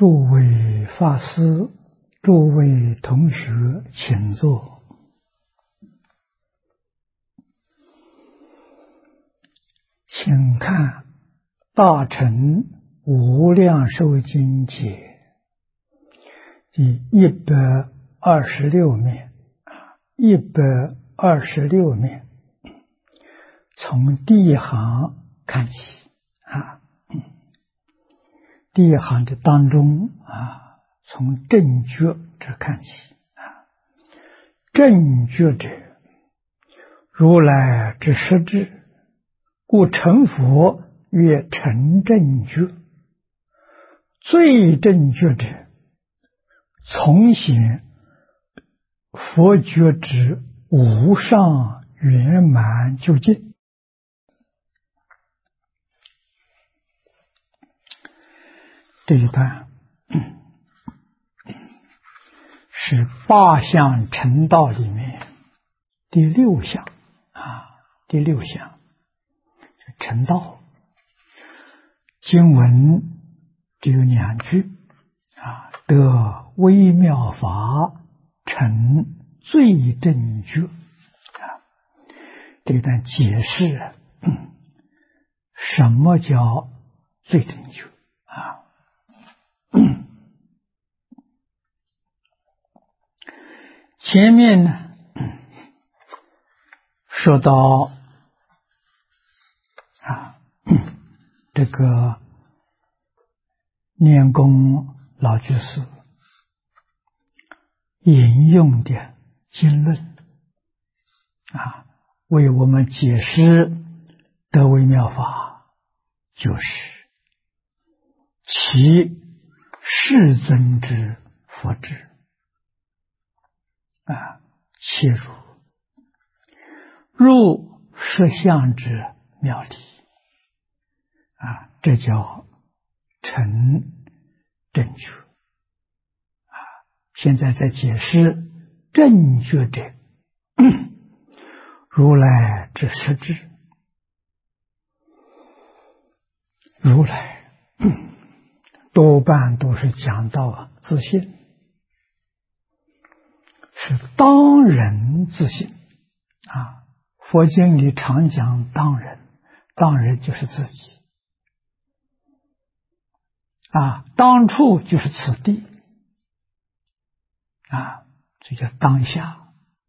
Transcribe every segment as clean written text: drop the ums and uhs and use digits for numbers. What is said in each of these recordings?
诸位法师，诸位同学，请坐。请看《大乘无量寿经解》第126面，126面，从第一行看起第一行的当中从正觉这看起正觉者，如来之实质，故成佛曰成正觉。最正觉者，从显佛觉之无上圆满究竟。这一段是八相成道里面第六项第六项成道。经文只有2句得微妙法成最正觉这段解释什么叫最正觉前面呢说到这个念公老居士引用的经论为我们解释得微妙法，就是其世尊之佛智切入实相之妙理这叫成正觉现在在解释正觉者如来之实质。如来多半都是讲到自信，是当人自信佛经里常讲当人，当人就是自己当处就是此地这叫当下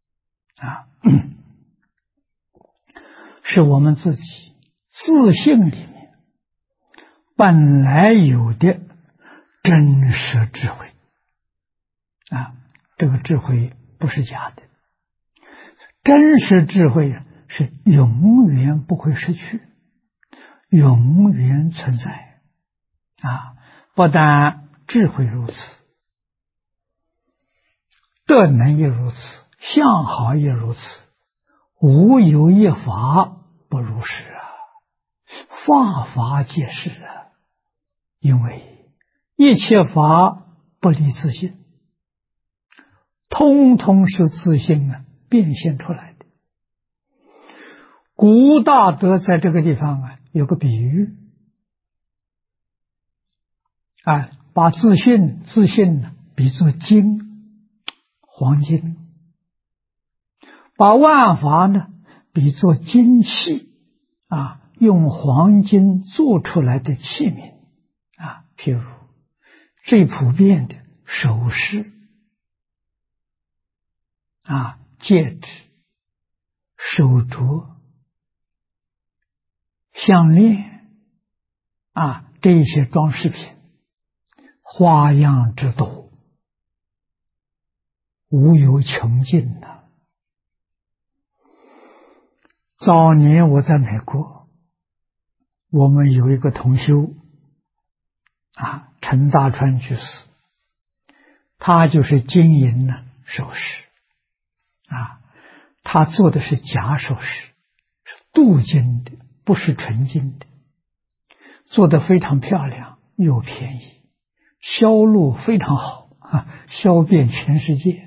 是我们自己自性里面本来有的真实智慧这个智慧不是假的，真实智慧是永远不会失去，永远存在不但智慧如此，德能也如此，相好也如此，无有一法不如是法法皆是因为一切法不离自性，通通是自性变现出来的。古大德在这个地方有个比喻把自性比作金，黄金，把万法比作金器用黄金做出来的器皿譬如最普遍的首饰戒指、手镯、项链这些装饰品花样之多，无有穷尽早年我在美国，我们有一个同修陈大川居士，他就是经营首饰他做的是假首饰，是镀金的，不是纯金的，做得非常漂亮又便宜，销路非常好销遍全世界。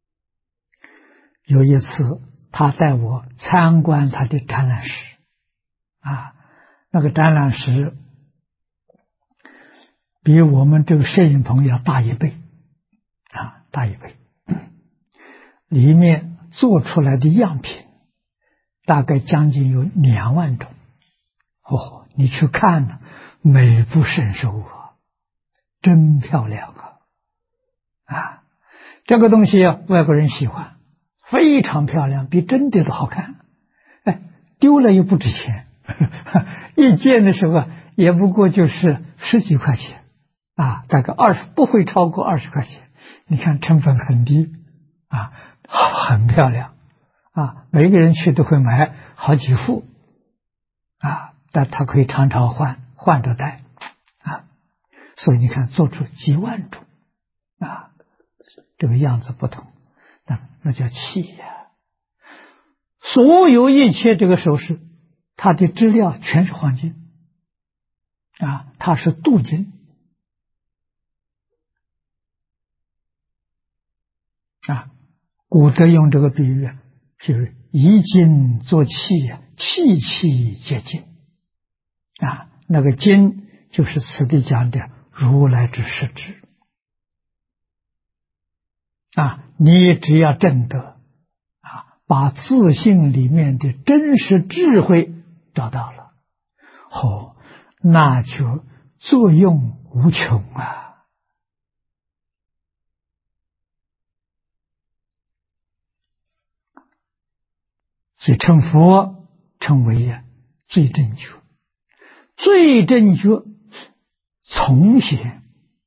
有一次他带我参观他的展览室那个展览室比我们这个摄影棚要大1倍，大1倍。里面做出来的样品大概将近有2万种。你去看呢，美不胜收啊，真漂亮啊！这个东西外国人喜欢，非常漂亮，比真的都好看。丢了又不值钱，一件的时候也不过就是10几块钱大概不会超过20块钱。你看成本很低很漂亮每个人去都会买好几副但他可以常常换着戴所以你看做出几万种这个样子不同，那叫器呀。所有一切这个首饰，它的质料全是黄金它是镀金古德用这个比喻就是以金做器器器皆金那个金就是此地讲的如来之实质你只要证得把自性里面的真实智慧找到了那就作用无穷所以成佛称为最正觉，最正觉从贤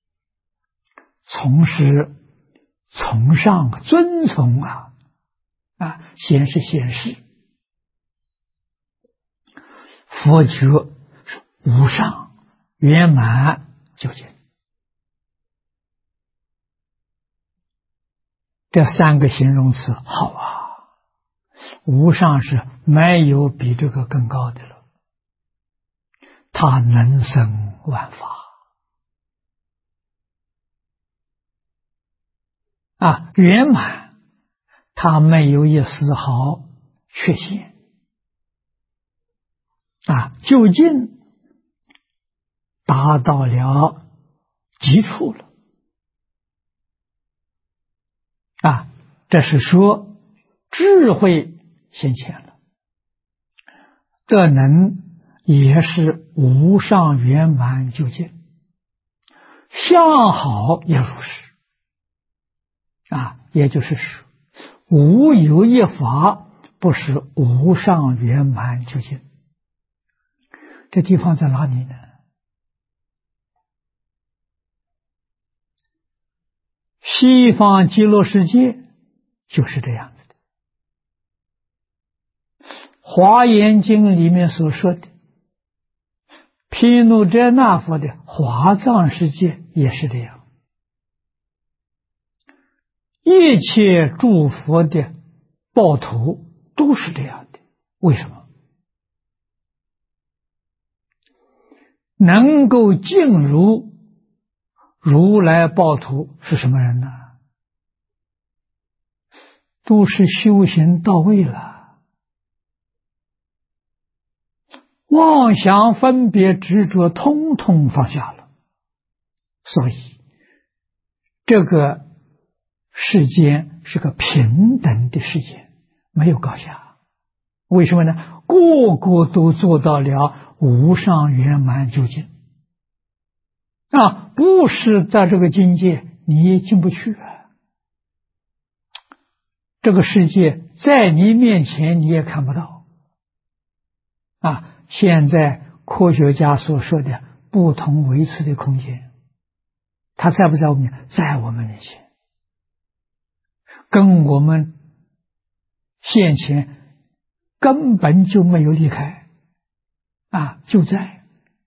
从师从上遵从贤是贤士，佛觉是无上圆满究竟。这3个形容词好无上是没有比这个更高的了，它能生万法圆满，它没有一丝毫缺陷究竟达到了极处了这是说智慧现前了，这能也是无上圆满究竟，相好也如是也就是说无有一法不是无上圆满究竟。这地方在哪里呢？西方极乐世界就是这样子的，华严经里面所说的毗卢遮那佛的华藏世界也是这样，一切诸佛的报土都是这样的。为什么？能够进入如来报土是什么人呢？都是修行到位了，妄想分别执着通通放下了，所以这个世间是个平等的世界，没有高下。为什么呢？个个都做到了无上圆满究竟不是在这个境界你也进不去这个世界在你面前你也看不到现在科学家所说的不同维次的空间，它在不在我们面前？在我们面前，跟我们现前根本就没有离开就在，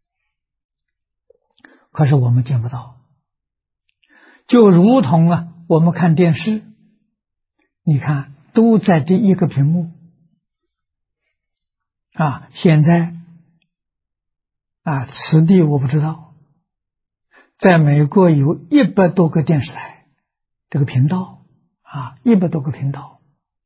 可是我们见不到。就如同我们看电视，你看都在这一个屏幕现在此地我不知道，在美国有100多个电视台，这个频道100多个频道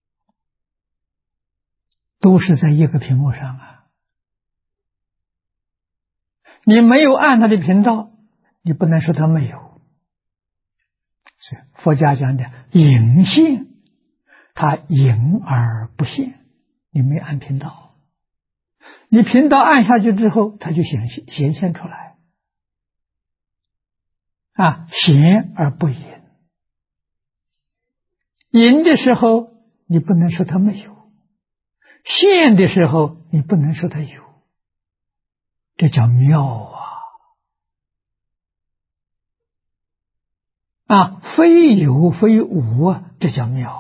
都是在一个屏幕上你没有按它的频道， 你不能说它没有。所以佛家讲的隐现，它隐而不现，你没按频道，你频道按下去之后，它就显现出来。显而不隐，隐的时候你不能说它没有，现的时候你不能说它有，这叫妙非有非无这叫妙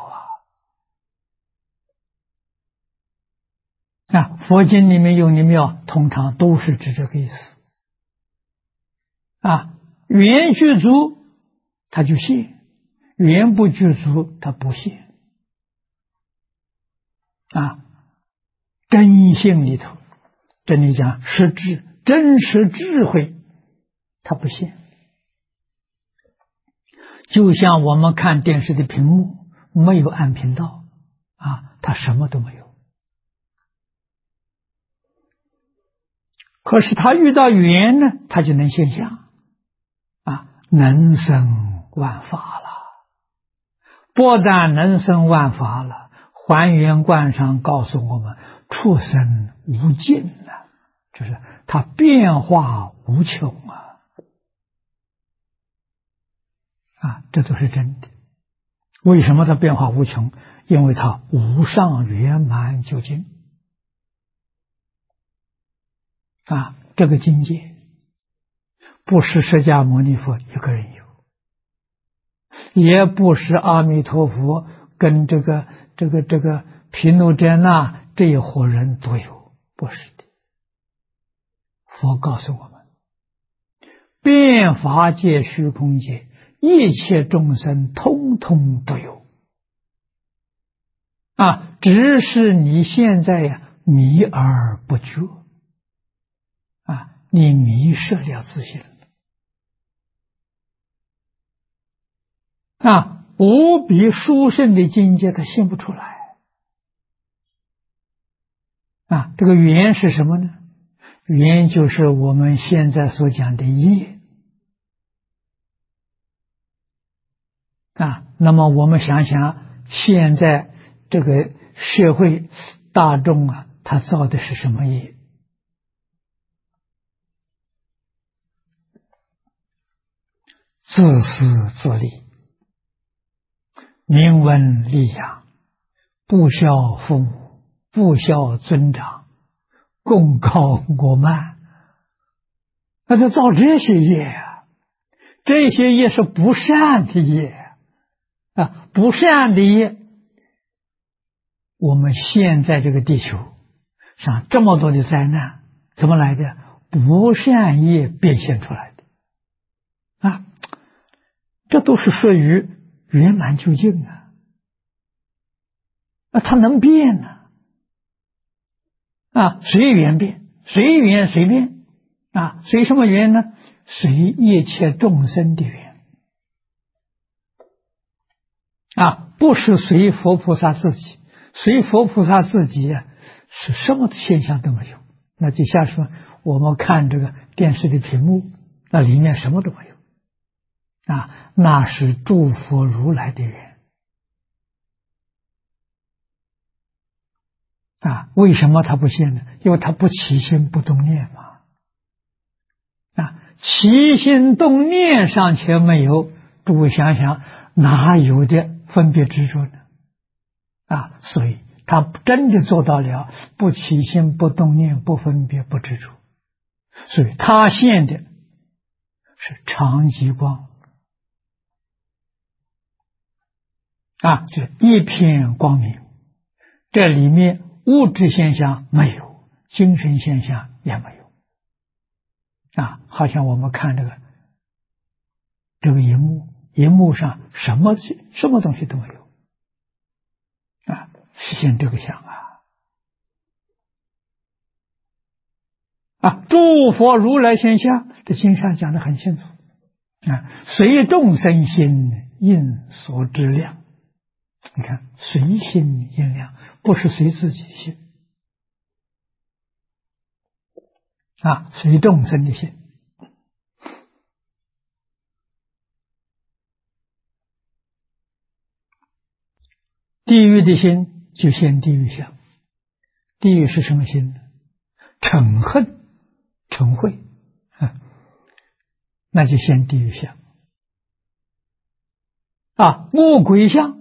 佛经里面用的妙，通常都是指这个意思缘具足它就现，缘不具足它不现真性里头，这里讲实质真实智慧它不现。就像我们看电视的屏幕没有按频道它什么都没有，可是它遇到缘呢，它就能现象能生万法了。不但能生万法了，还原观上告诉我们畜生无尽了，就是它变化无穷这都是真的。为什么它变化无穷？因为它无上圆满究竟这个境界不是释迦牟尼佛一个人有，也不是阿弥陀佛跟这个毗卢遮那这一伙人都有，不是的。佛告诉我们，遍法界虚空界一切众生通通都有只是你现在迷而不觉你迷失了自信无比殊胜的境界他现不出来这个缘是什么呢？缘就是我们现在所讲的业那么我们想想现在这个社会大众他造的是什么业？自私自利，名闻利养，不孝父母，不孝尊长，功高我慢，那就造这些业这些业是不善的业不善的业，我们现在这个地球上这么多的灾难怎么来的？不善业变现出来的这都是属于圆满究竟它能变随缘变，随缘随变随什么缘呢？随一切众生的缘不是随佛菩萨自己，随佛菩萨自己是什么现象都没有。那就像说我们看这个电视的屏幕，那里面什么都没有那是诸佛如来的缘为什么他不现呢？因为他不起心不动念嘛起心动念尚且没有，诸位想想哪有的分别执着呢所以他真的做到了不起心不动念不分别不执着，所以他现的是常寂光就一片光明，这里面物质现象没有，精神现象也没有好像我们看这个荧幕上什么东西都没有实现这个相诸佛如来现象，这经上讲得很清楚随众生心应所知量。你看随心应量，不是随自己的心随众生的心地狱的心就现地狱相。地狱是什么心呢？嗔恨、嗔恚，那就现地狱相。恶鬼相，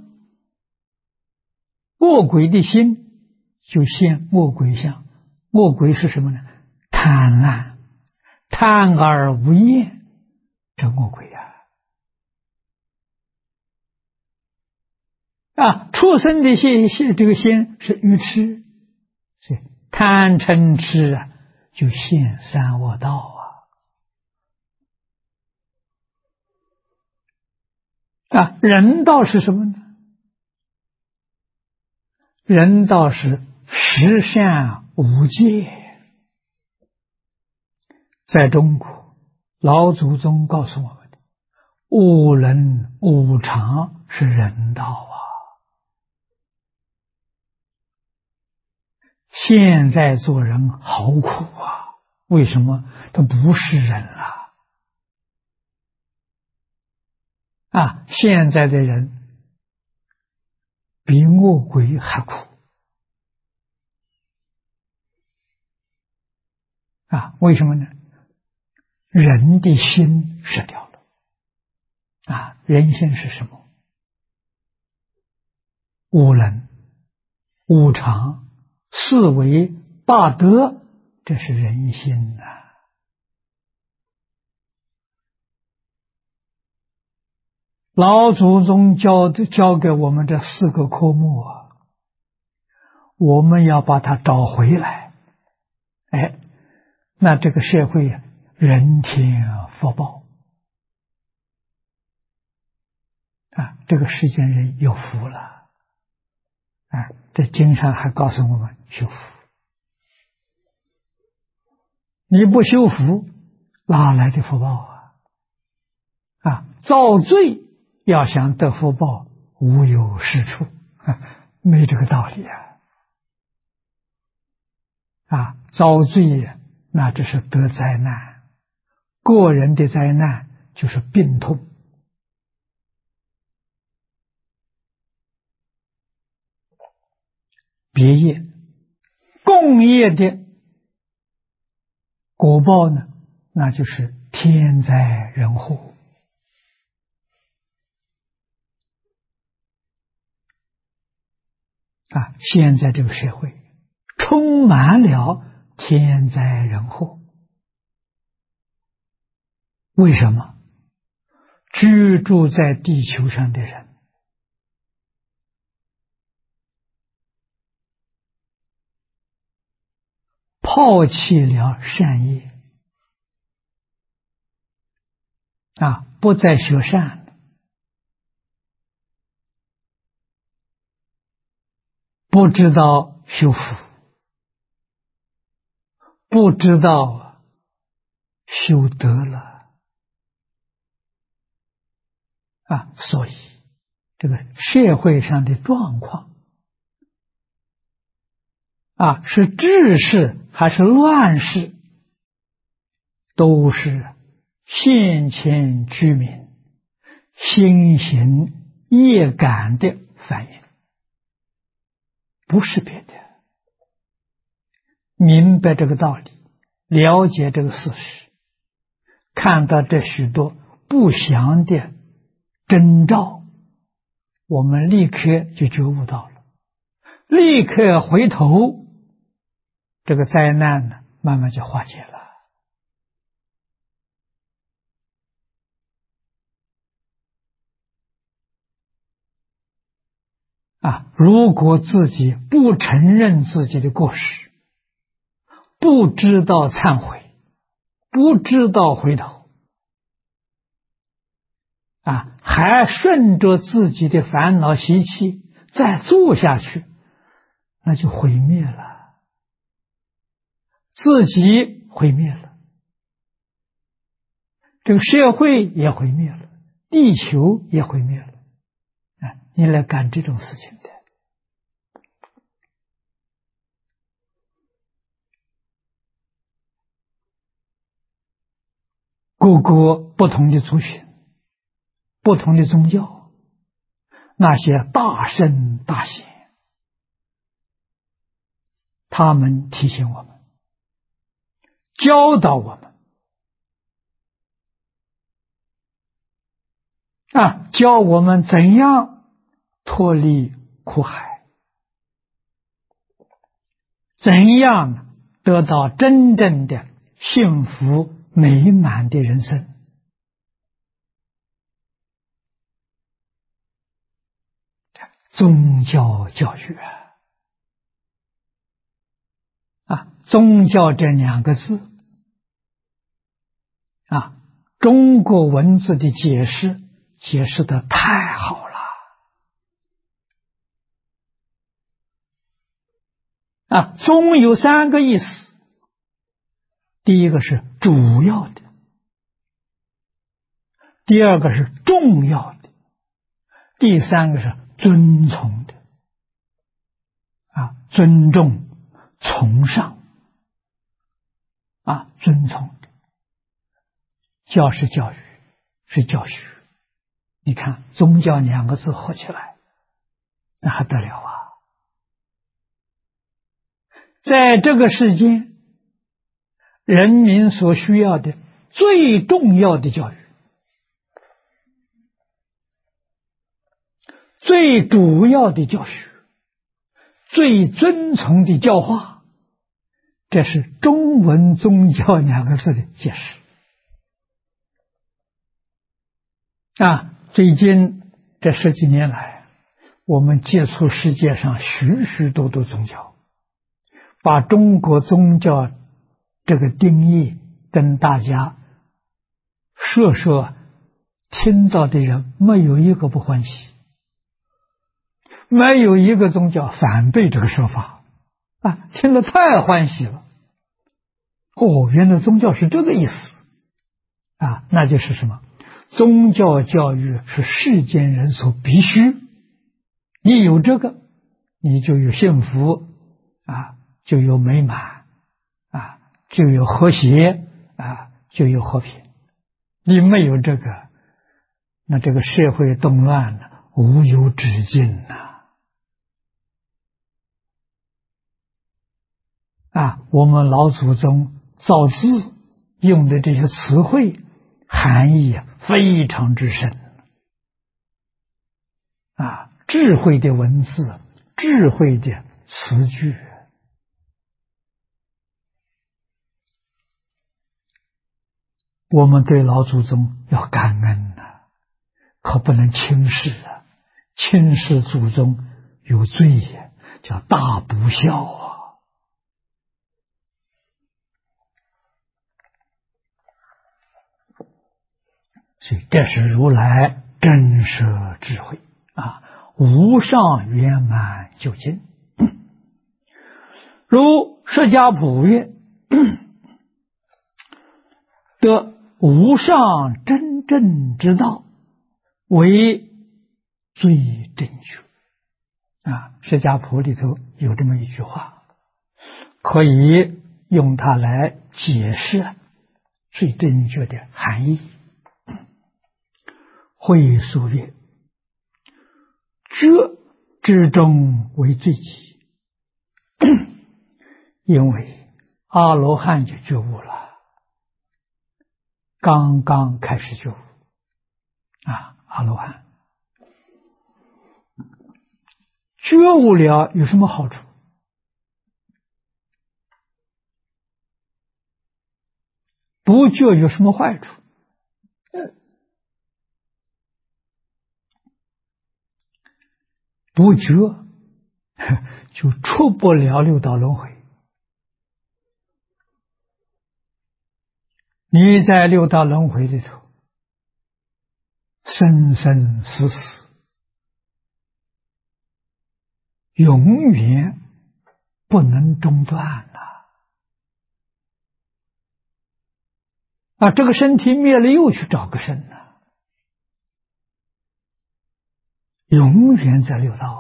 恶鬼的心就现恶鬼相。恶鬼是什么呢？贪婪，贪而无厌，这恶鬼畜生的这个心是愚痴，所以贪嗔痴就现三恶道人道是什么呢？人道是十善无戒。在中国，老祖宗告诉我们的五伦五常是人道现在做人好苦为什么？他不是人现在的人比恶鬼还苦为什么呢？人的心失掉了人心是什么？五伦、五常、四维、八德，这是人心老祖宗教给我们这4个科目我们要把它找回来。那这个社会人天福报这个世间人有福了这经上还告诉我们修福。你不修福，哪来的福报造罪要想得福报，无有是处没这个道理遭罪那只是得灾难，个人的灾难就是病痛。别业共业的果报呢，那就是天灾人祸现在这个社会充满了天灾人祸。为什么？居住在地球上的人抛弃了善业不再学善了，不知道修福，不知道修德了所以这个社会上的状况是治世还是乱世，都是现前居民心行业感的反应，不是别的。明白这个道理，了解这个事实，看到这许多不祥的征兆，我们立刻就觉悟到了，立刻回头，这个灾难呢，慢慢就化解了。如果自己不承认自己的过失，不知道忏悔，不知道回头，还顺着自己的烦恼习气再做下去，那就毁灭了，自己毁灭了，这个社会也毁灭了，地球也毁灭了。你来干这种事情的，各个不同的族群，不同的宗教， 那些大圣大贤，他们提醒我们，教导我们，教我们怎样脱离苦海，怎样得到真正的幸福美满的人生。宗教教育宗教这2个字中国文字的解释得太好了宗有3个意思，第一个是主要的，第二个是重要的，第三个是尊崇的尊重崇尚尊崇的。教是教育，是教学。你看宗教2个字合起来，那还得了啊！在这个世间，人民所需要的最重要的教育，最主要的教学，最尊崇的教化，这是中文宗教2个字的解释最近这10几年来，我们接触世界上许许多多宗教，把中国宗教这个定义跟大家说，听到的人没有一个不欢喜，没有一个宗教反对这个说法听了太欢喜了。原来宗教是这个意思那就是什么？宗教教育是世间人所必须，你有这个，你就有幸福就有美满就有和谐就有和平。你没有这个，那这个社会动乱无有止境我们老祖宗造字用的这些词汇含义非常之深智慧的文字，智慧的词句，我们对老祖宗要感恩可不能轻视轻视祖宗有罪叫大不孝所以这是如来真实智慧无上圆满究竟。如释迦普曰得无上真正之道为最正觉释迦谱里头有这么一句话，可以用它来解释最正确的含义。会所曰觉之中为最极因为阿罗汉就觉悟了，刚刚开始觉悟阿罗汉觉悟了有什么好处？不觉有什么坏处？不觉就出不了六道轮回。你在六道轮回里头生生死死，永远不能中断这个身体灭了又去找个身永远在六道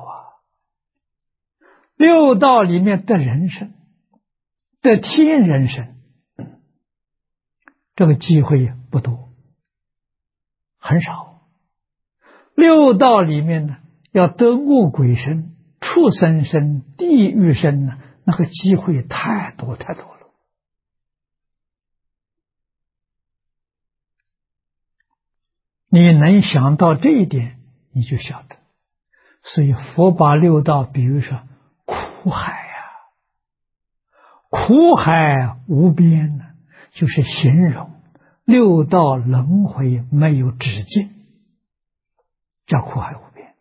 六道里面的人生的天人生，这个机会不多，很少。六道里面呢， 要得恶鬼身、畜生身、地狱身呢，那个机会太多太多了。你能想到这一点，你就晓得。所以佛把六道比喻说苦海啊，苦海无边呢，就是形容六道轮回没有止境，叫苦海无边。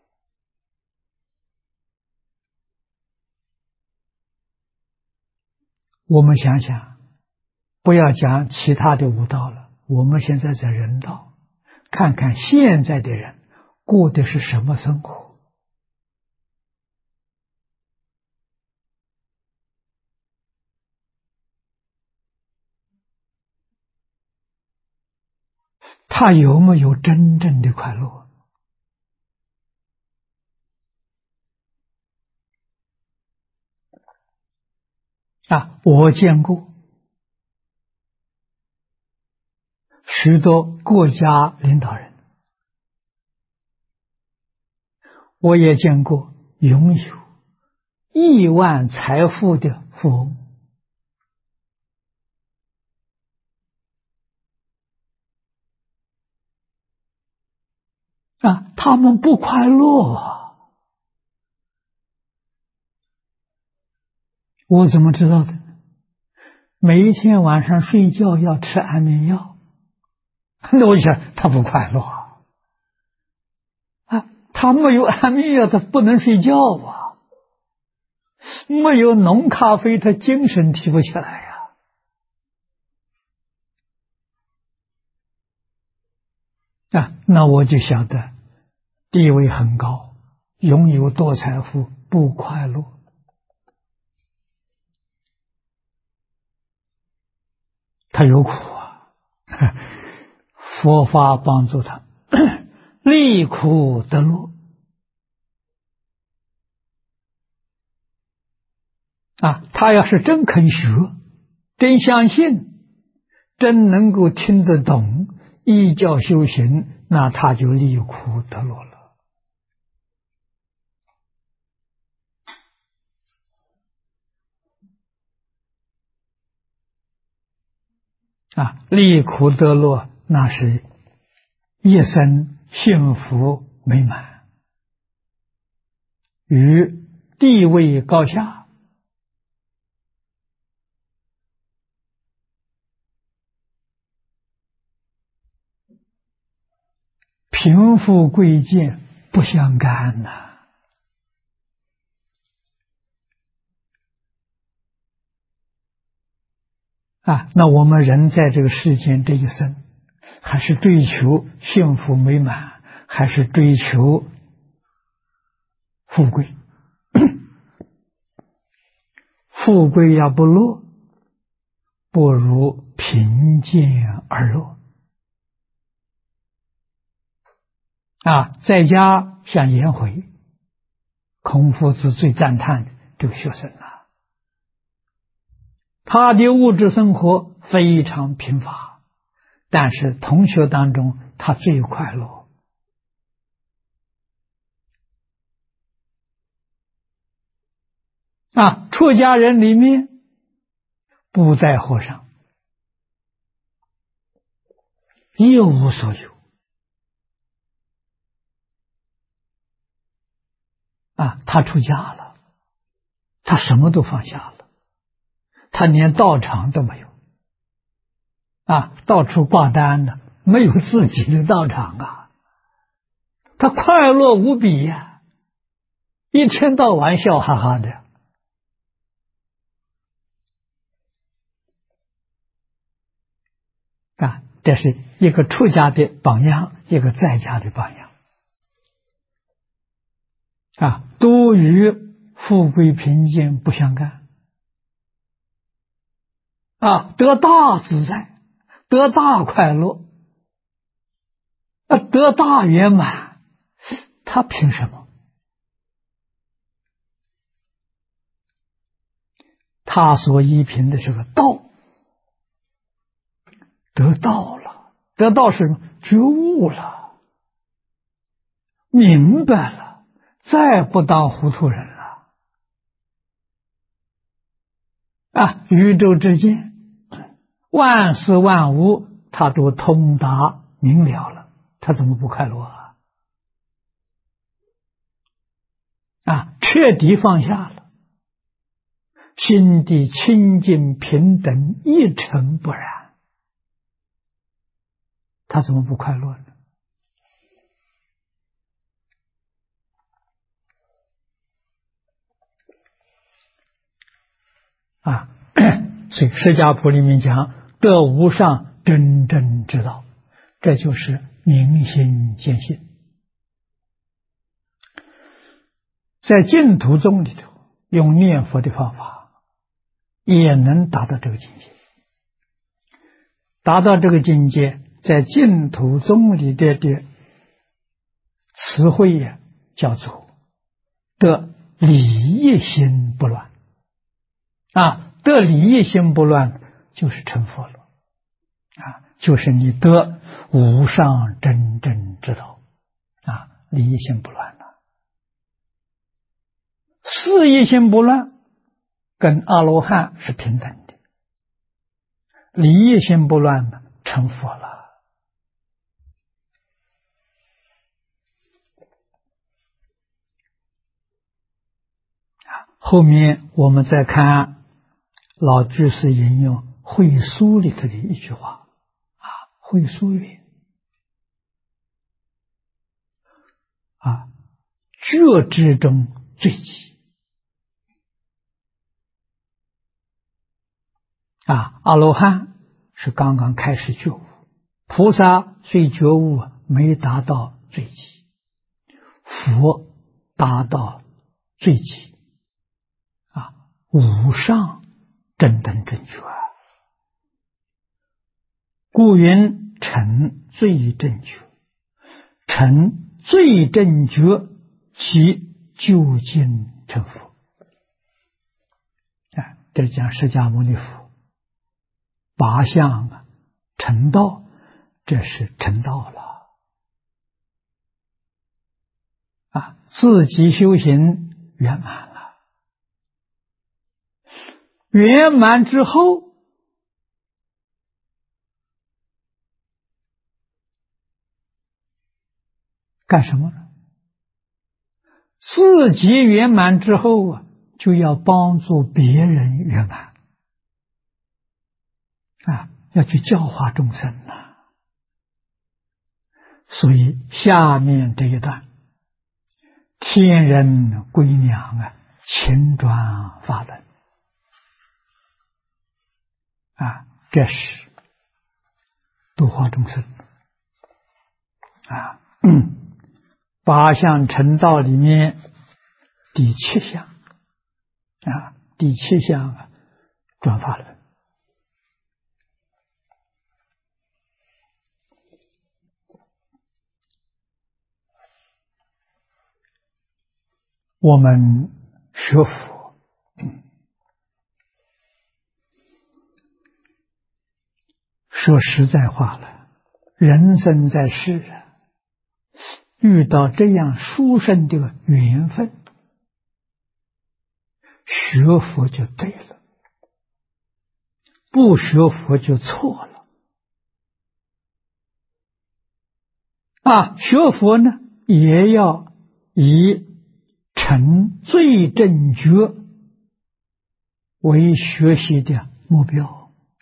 我们想想，不要讲其他的五道了，我们现在在人道，看看现在的人过的是什么生活。他有没有真正的快乐？我见过许多国家领导人，我也见过拥有亿万财富的富翁。他们不快乐啊！我怎么知道的？每一天晚上睡觉要吃安眠药，那我想他不快乐他没有安眠药，他不能睡觉啊；没有浓咖啡，他精神提不起来那我就晓得地位很高，拥有多财富不快乐。他有苦佛法帮助他离苦得乐他要是真肯学，真相信，真能够听得懂，依教修行，那他就离苦得乐了离苦得乐，那是一生幸福美满，与地位高下贫富贵贱不相干那我们人在这个世间这一生，还是追求幸福美满，还是追求富贵？富贵要不乐，不如贫贱而乐在家像颜回，孔夫子最赞叹这个学生他的物质生活非常贫乏，但是同学当中他最快乐出家人里面布袋和尚一无所有他出家了，他什么都放下了，他连道场都没有到处挂单呢，没有自己的道场他快乐无比一天到晚笑哈哈的这是一个出家的榜样，一个在家的榜样都与富贵贫贱不相干得大自在，得大快乐得大圆满，他凭什么？他所依凭的是个道，得道了，得道是什么？觉悟了，明白了， 再不当糊涂人了宇宙之间万事万物他都通达明了了，他怎么不快乐彻底放下了，心地清净平等，一尘不染，他怎么不快乐呢？所以释迦牟尼里面讲得无上真正之道，这就是明心见性。在净土宗里头用念佛的方法也能达到这个境界。达到这个境界，在净土宗里的词汇叫做得理一心不乱得理一心不乱就是成佛了就是你得无上真正之道理一心不乱了。事一心不乱跟阿罗汉是平等的，理一心不乱呢成佛了。后面我们再看老居士引用慧疏里头的一句话慧疏云觉之中最极阿罗汉是刚刚开始觉悟，菩萨虽觉悟没达到最极，佛达到最极无上正等正觉故云成最正觉，成最正觉其究竟成佛这讲释迦牟尼佛八相成道，这是成道了自己修行圆满了，圆满之后干什么呢？自己圆满之后就要帮助别人圆满要去教化众生所以下面这一段天人归娘勤转法轮这是度化众生八相成道里面第七项第七项转法轮。我们学佛说实在话了，人生在世遇到这样殊胜的缘分，学佛就对了，不学佛就错了学佛呢也要以成最正觉为学习的目标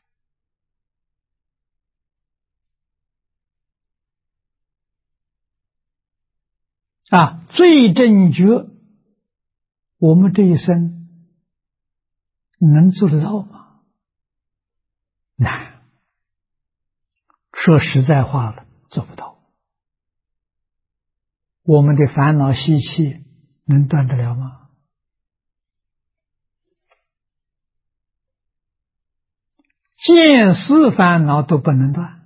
最正觉我们这一生能做得到吗？难，说实在话了，做不到。我们的烦恼习气能断得了吗？见思烦恼都不能断，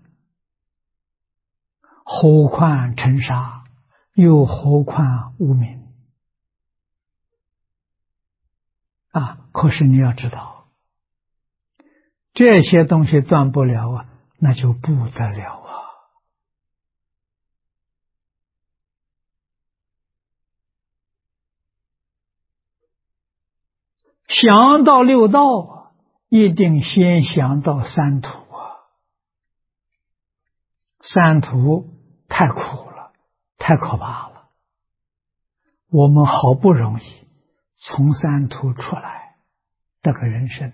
何况尘沙，又何况无明可是你要知道，这些东西断不了那就不得了想到六道，一定先想到三途啊！三途太苦了，太可怕了。我们好不容易从三途出来，这个人生，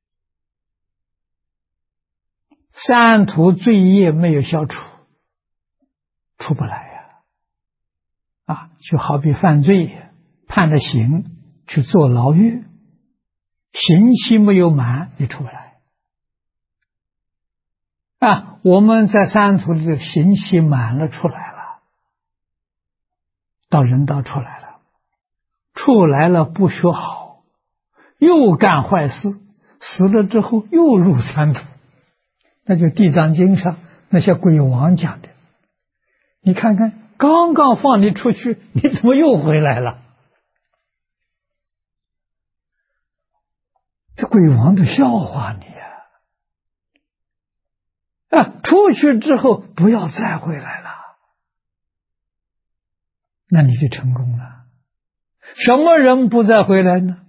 三途罪业没有消除，出不来呀！就好比犯罪，判了刑，去坐牢狱，刑期没有满，你出不来。我们在三途里的刑期满了，出来了，到人道出来了，出来了不学好，又干坏事，死了之后又入三途。那就《地藏经》上那些鬼王讲的，你看看，刚刚放你出去，你怎么又回来了？这鬼王都笑话你出去之后不要再回来了，那你就成功了。什么人不再回来呢？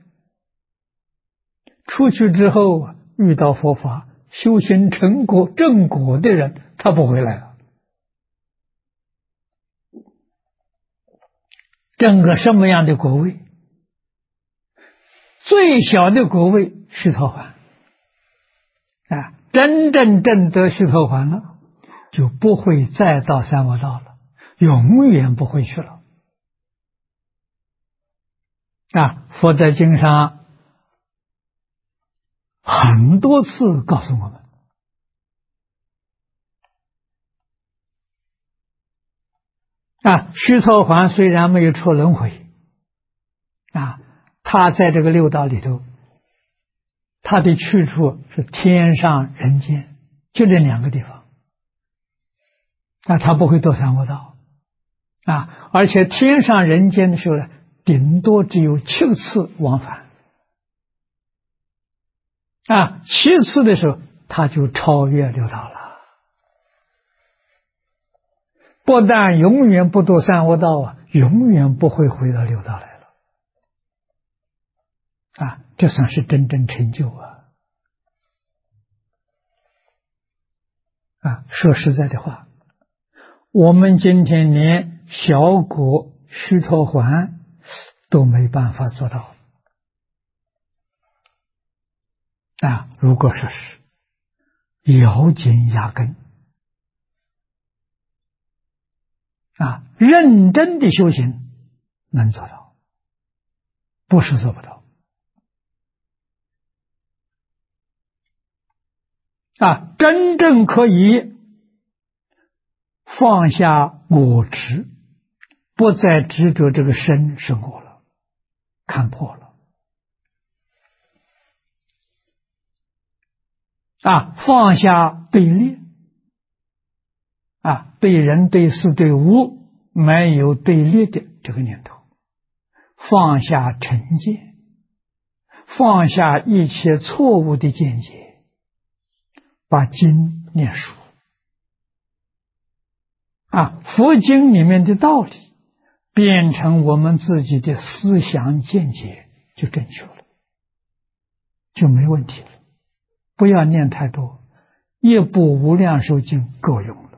出去之后遇到佛法，修行成果正果的人，他不回来了。证个什么样的果位？最小的果位须陀洹真正证得须陀洹了，就不会再到三恶道了，永远不会去了。佛在经上很多次告诉我们，须陀洹虽然没有出轮回，他在这个六道里头，他的去处是天上人间，就这两个地方。他不会堕三恶道而且天上人间的时候呢，顶多只有7次往返7次的时候他就超越六道了。不但永远不堕三恶道永远不会回到六道来了这算是真正成就说实在的话，我们今天连小果须陀洹都没办法做到如果说是咬紧牙根认真的修行，能做到，不是做不到真正可以放下我执，不再执着这个身是我了，看破了放下对立对人对事对物没有对立的这个念头，放下成见，放下一切错误的见解，把经念熟佛经里面的道理变成我们自己的思想见解，就正确了，就没问题了。不要念太多，一部无量寿经够用了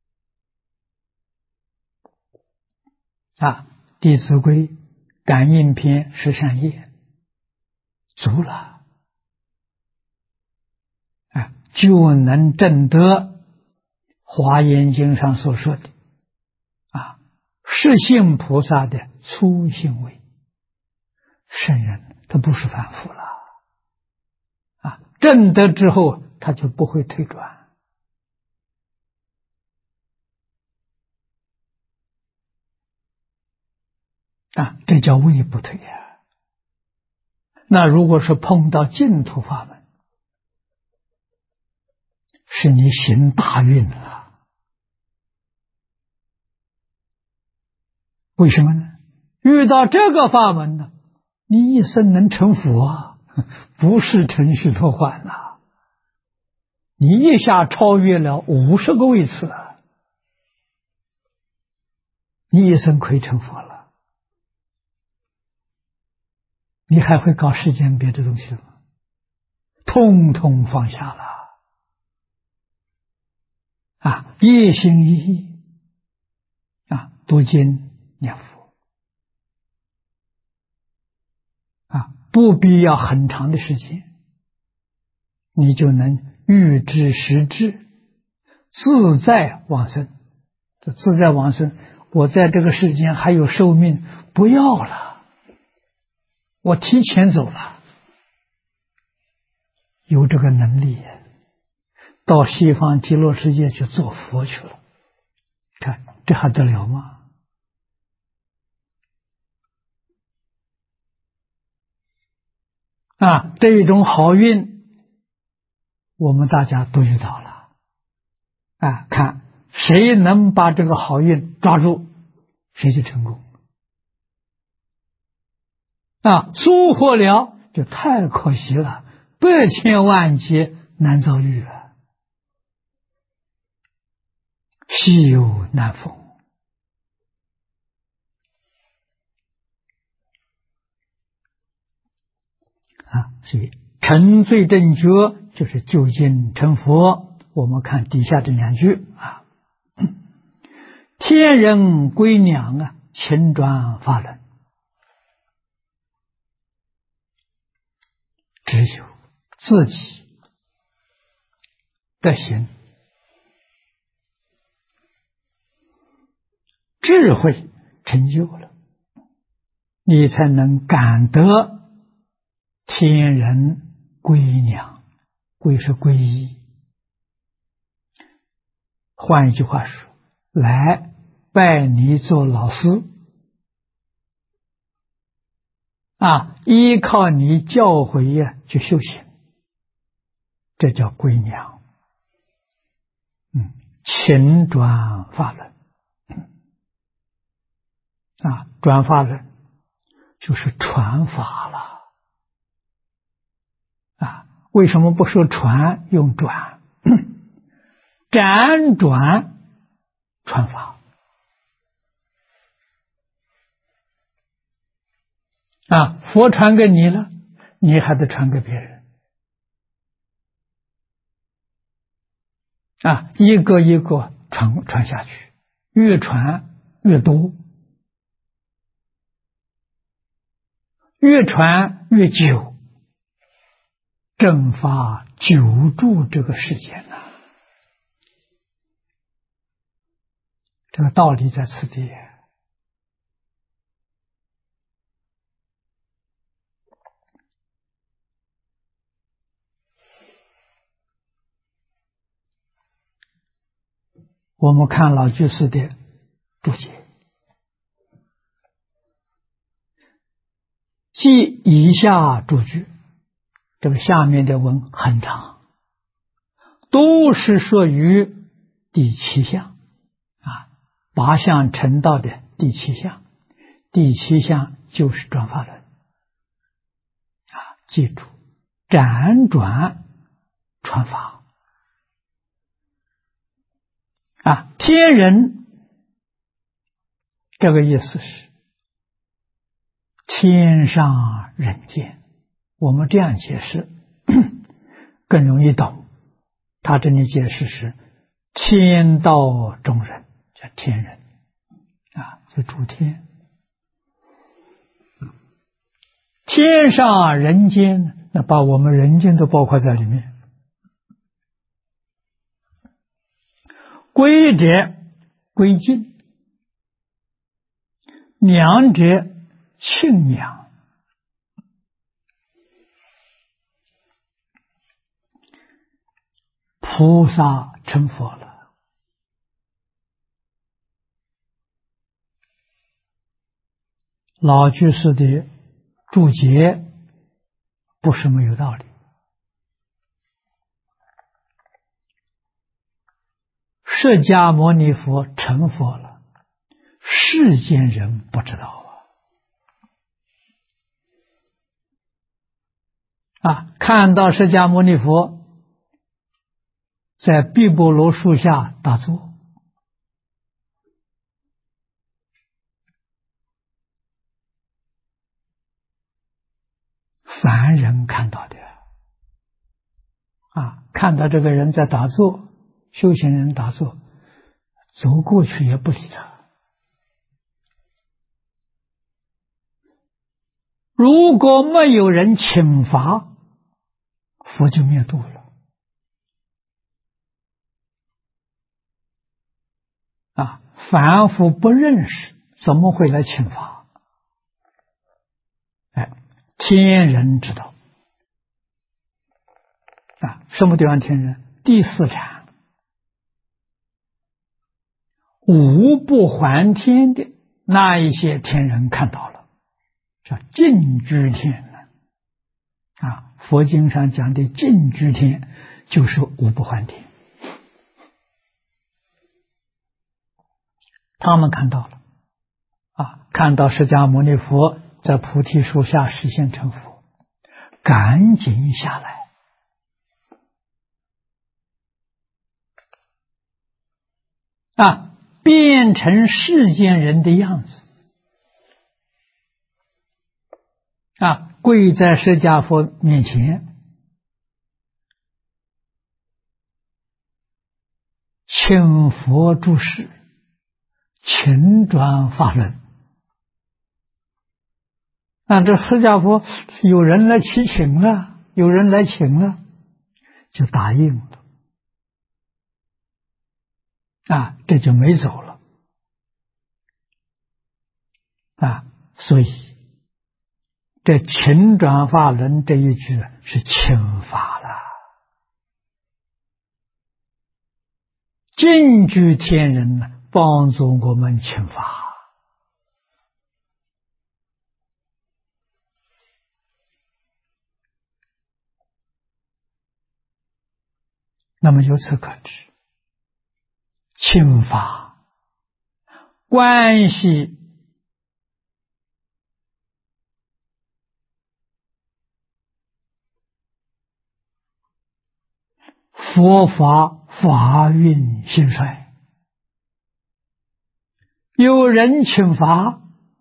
弟子规感应篇十善业足了就能证得华严经上所说的实性菩萨的粗行为。圣人他不是凡夫了证得之后他就不会退转这叫位不退那如果是碰到净土法门，是你行大运了。为什么呢？遇到这个法门呢，你一生能成佛不是成须陀洹你一下超越了50个位次你一生可以成佛了。 你还会搞世间别的东西吗？通通放下了啊！一心一意啊，读经念佛啊，不必要很长的时间，你就能预知时至，自在往生。这自在往生，我在这个世间还有寿命，不要了，我提前走了，有这个能力到西方极乐世界去做佛去了，看这还得了吗？啊，这种好运我们大家都遇到了啊！看谁能把这个好运抓住，谁就成功啊！疏忽了就太可惜了，百千万劫难遭遇啊，稀有难逢啊！所以成罪正觉就是究竟成佛。我们看底下这两句啊，天人归两啊，勤转法轮，只有自己的心智慧成就了，你才能感得天人归两。归是皈依，换一句话说，来拜你做老师啊，依靠你教诲呀去修行，这叫归娘。勤转法轮啊，转法轮就是传法了啊。为什么不说传，用转？辗转传法啊，佛传给你了，你还得传给别人啊，一个一个传下去，越传越多，越传越久，正法久住这个世间呐，这个道理在此地。我们看老居士的注解，记以下注句，这个下面的文很长，都是说于第七项啊，八项成道的第七项，第七项就是转法轮啊，记住，辗转传法啊，天人这个意思是天上人间，我们这样解释更容易懂。他这里解释是天道中人，叫天人啊，就主天。天上人间，那把我们人间都包括在里面。归者归敬，良者庆良。菩萨成佛了，老居士的注解不是没有道理。释迦牟尼佛成佛了，世间人不知道啊！看到释迦牟尼佛在毗婆罗树下打坐， 凡人看到的看到这个人在打坐，修行人打坐，走过去也不理他。如果没有人请罚，佛就灭度了。凡夫不认识，怎么会来请罚？天人知道。什么地方天人？第四禅，无不还天的那一些天人看到了，叫净居天呢。佛经上讲的净居天就是无不还天，他们看到了看到释迦牟尼佛在菩提树下实现成佛，赶紧下来变成世间人的样子跪在释迦佛面前，请佛住世，请转法轮。这释迦佛有人来祈请了，有人来请了，就答应了这就没走了所以这请转法轮这一句是请法了。净居天人呢，帮助我们请法。那么由此可知，请法关系佛法法运兴衰。有人请法，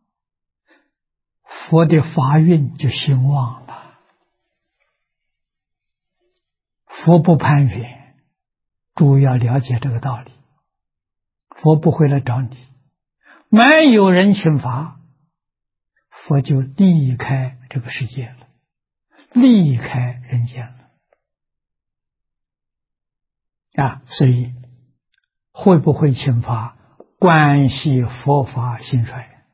佛的法运就兴旺了。佛不攀缘，主要了解这个道理。佛不会来找你，没有人请法，佛就离开这个世界了，离开人间了所以会不会请法关系佛法兴衰。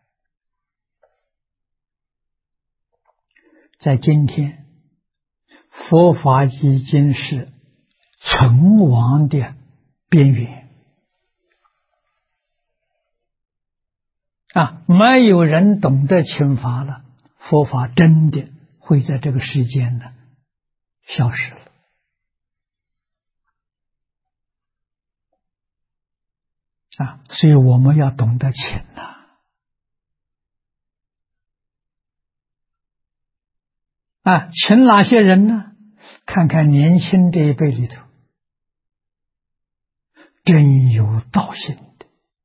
在今天，佛法已经是存亡的边缘没有人懂得请法了，佛法真的会在这个世间呢消失了所以我们要懂得请请哪些人呢？看看年轻这一辈里头，真有道心的，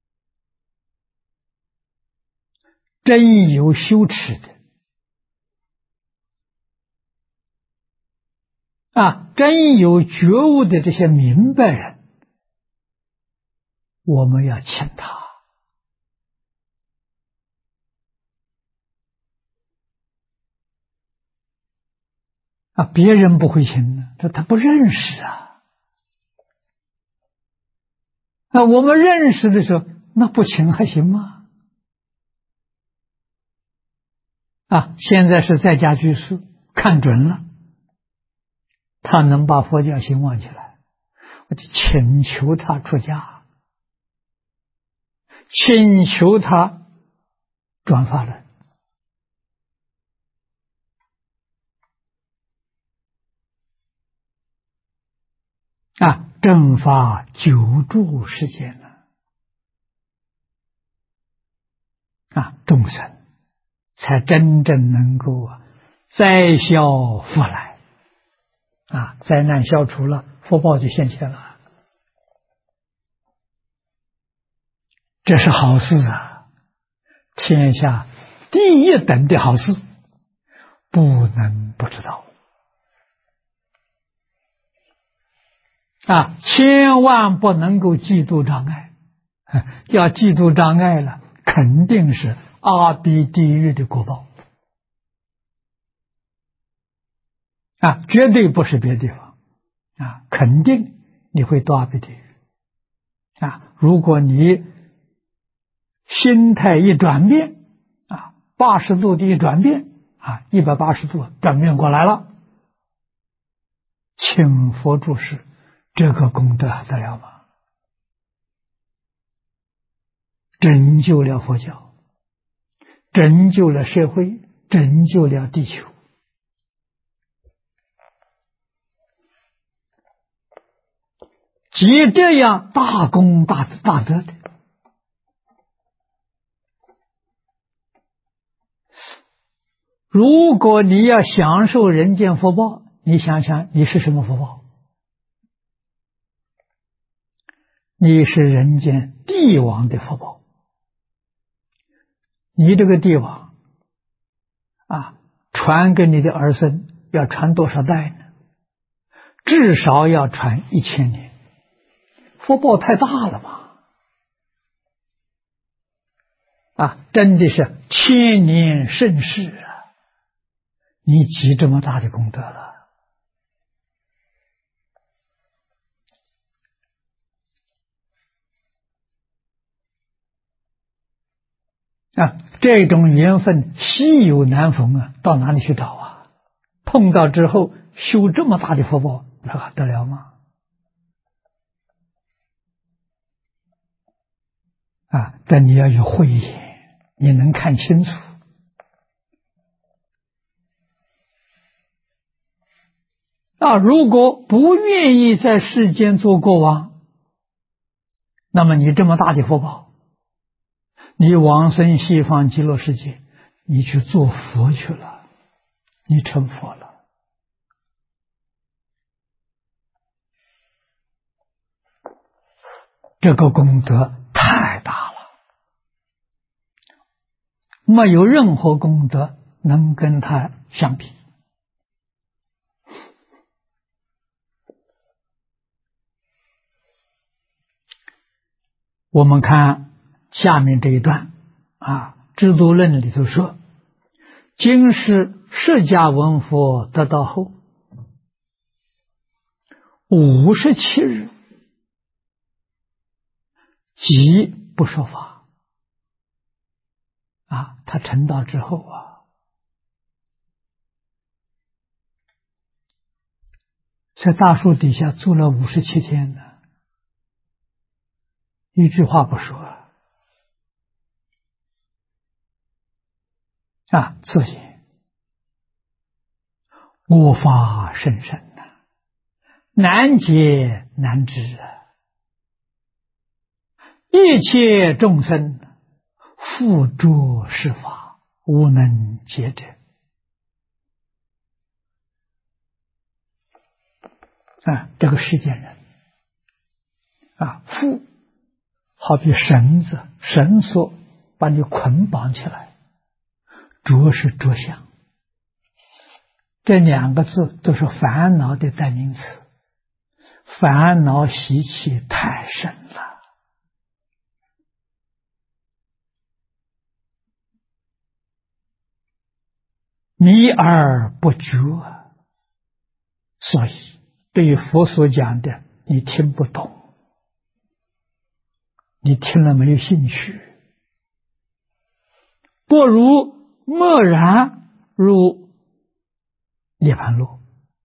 真有羞耻的真有觉悟的这些明白人，我们要请他别人不会请呢，他不认识我们认识的时候，那不请还行吗？现在是在家居士看准了，他能把佛教兴旺起来，我就请求他出家，请求他转法轮正法久住世间众生才真正能够灾消福来灾难消除了，福报就现前了，这是好事天下第一等的好事， 不能不知道啊！千万不能够嫉妒障碍，要嫉妒障碍了，肯定是阿鼻地狱的果报啊，绝对不是别的地方啊，肯定你会到阿鼻地狱啊！如果你心态一转变啊，80度的一转变啊，180度转变过来了，请佛注释，这个功德还得了吗？拯救了佛教，拯救了社会，拯救了地球。积这样大功大德的，如果你要享受人间福报，你想想你是什么福报？你是人间帝王的福报。你这个帝王啊，传给你的儿孙要传多少代呢？至少要传1000年，福报太大了嘛！啊，真的是千年盛世啊！你积这么大的功德了。啊，这种缘分稀有难逢啊，到哪里去找啊？碰到之后修这么大的福报，那得了吗？啊，但你要有慧眼，你能看清楚。啊，如果不愿意在世间做国王，那么你这么大的福报，你往生西方极乐世界，你去做佛去了，你成佛了。这个功德太大了，没有任何功德能跟它相比。我们看下面这一段啊，《制度论》里头说，今世释迦文佛得道后57日，即不说法啊，他成道之后啊，在大树底下坐了57天呢，一句话不说啊，自言我法甚深呐，难解难知啊，一切众生复着是法，无能解者。啊，这个世间人啊，缚好比绳子、绳索把你捆绑起来，着是着相，这2个字都是烦恼的代名词，烦恼习气太深了，迷而不觉，所以对于佛所讲的你听不懂，你听了没有兴趣，不如默然入涅槃路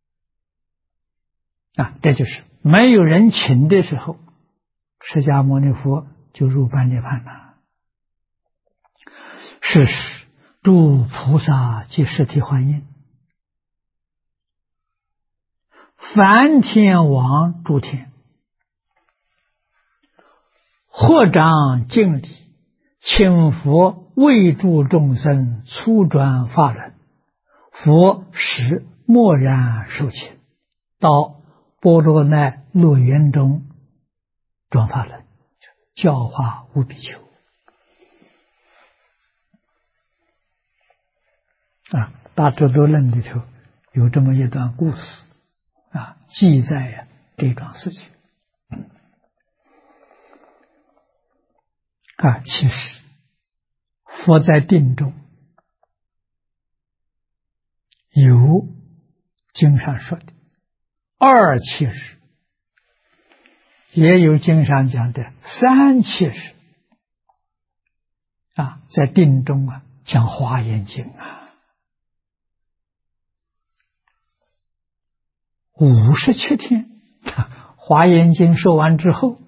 啊！这就是没有人请的时候，释迦牟尼佛就入般涅槃了。是时诸菩萨及实体幻应，梵天王诸天，合掌敬礼，请佛为助众生初转法轮，佛时默然受请，到般若奈乐园中转法轮，教化无比丘啊！ 大智度论》里头有这么一段故事记载这桩事情其实佛在定中有经上说的二切事，也有经上讲的三切事在定中讲《华严经》57天，《华严经》说完之后，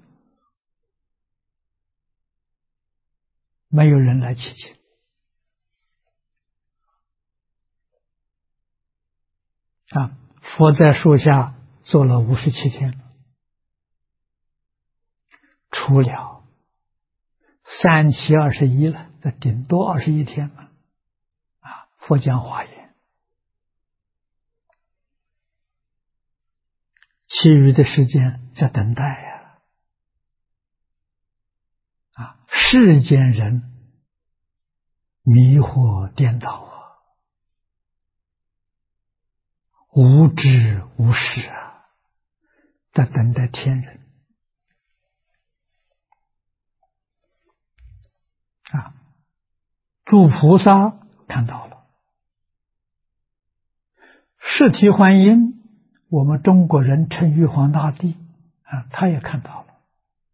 没有人来祈请佛在树下坐了57天，除了3期21了，这顶多21天了佛讲华严，其余的时间在等待世间人迷惑颠倒无知无识在等待天人诸菩萨看到了，释提桓因我们中国人称玉皇大帝他也看到了，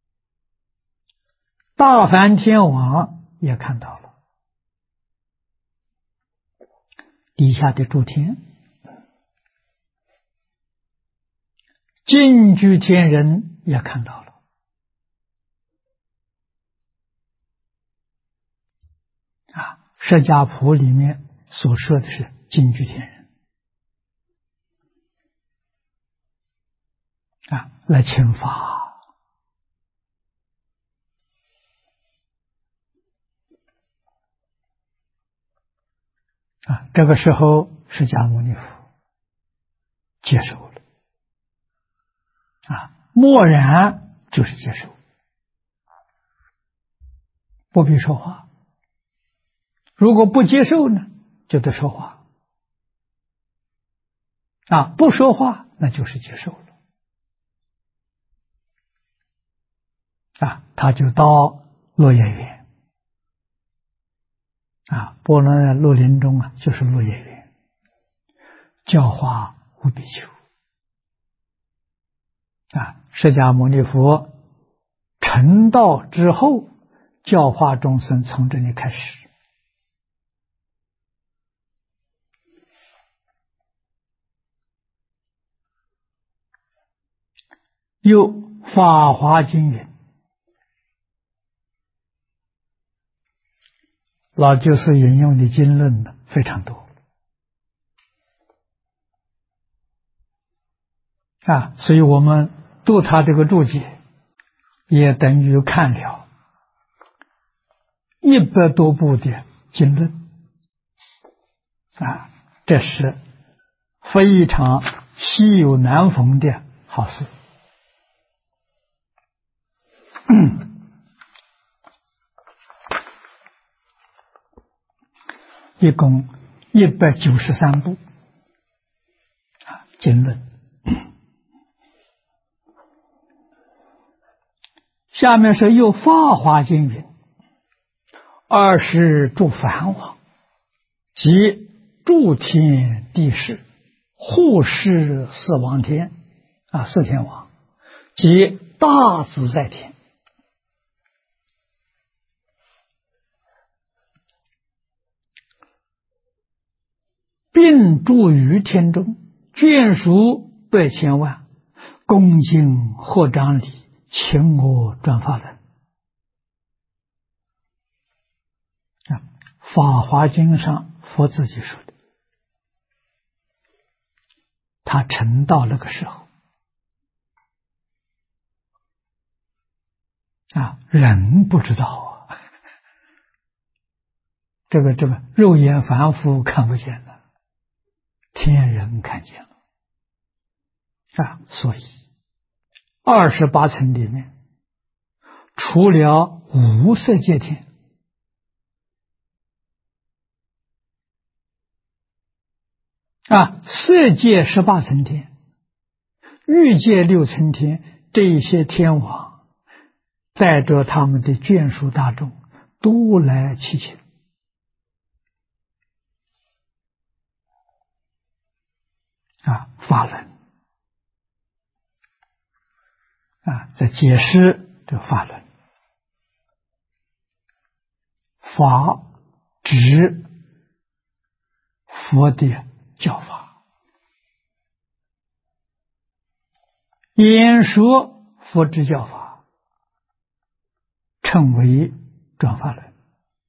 大梵天王也看到了，底下的诸天净居天人也看到了释迦谱里面所说的是净居天人来请法这个时候释迦牟尼佛接受了默然就是接受，不必说话，如果不接受呢就得说话不说话那就是接受了他就到落叶园波罗的绿林中就是落叶园，教化无比丘释迦牟尼佛成道之后，教化众生从这里开始又法华经云，老居士引用的经论呢非常多所以我们读他这个注解也等于看了100多部的经论这是非常稀有难逢的好事一共193部经论。下面是又法华经云：20诸梵王及诸天地士护世四王天四天王及大自在天，并住于天中，眷属100千万，恭敬合掌礼，请我转法轮。法华经上佛自己说的，他成道那个时候人不知道这个肉眼凡夫看不见的，天人看见了所以28层里面除了无色界天色界18层天，欲界6层天，这一些天王带着他们的眷属大众都来祈请。法轮在解释这法轮，法指佛的教法，演说佛之教法，称为转法轮。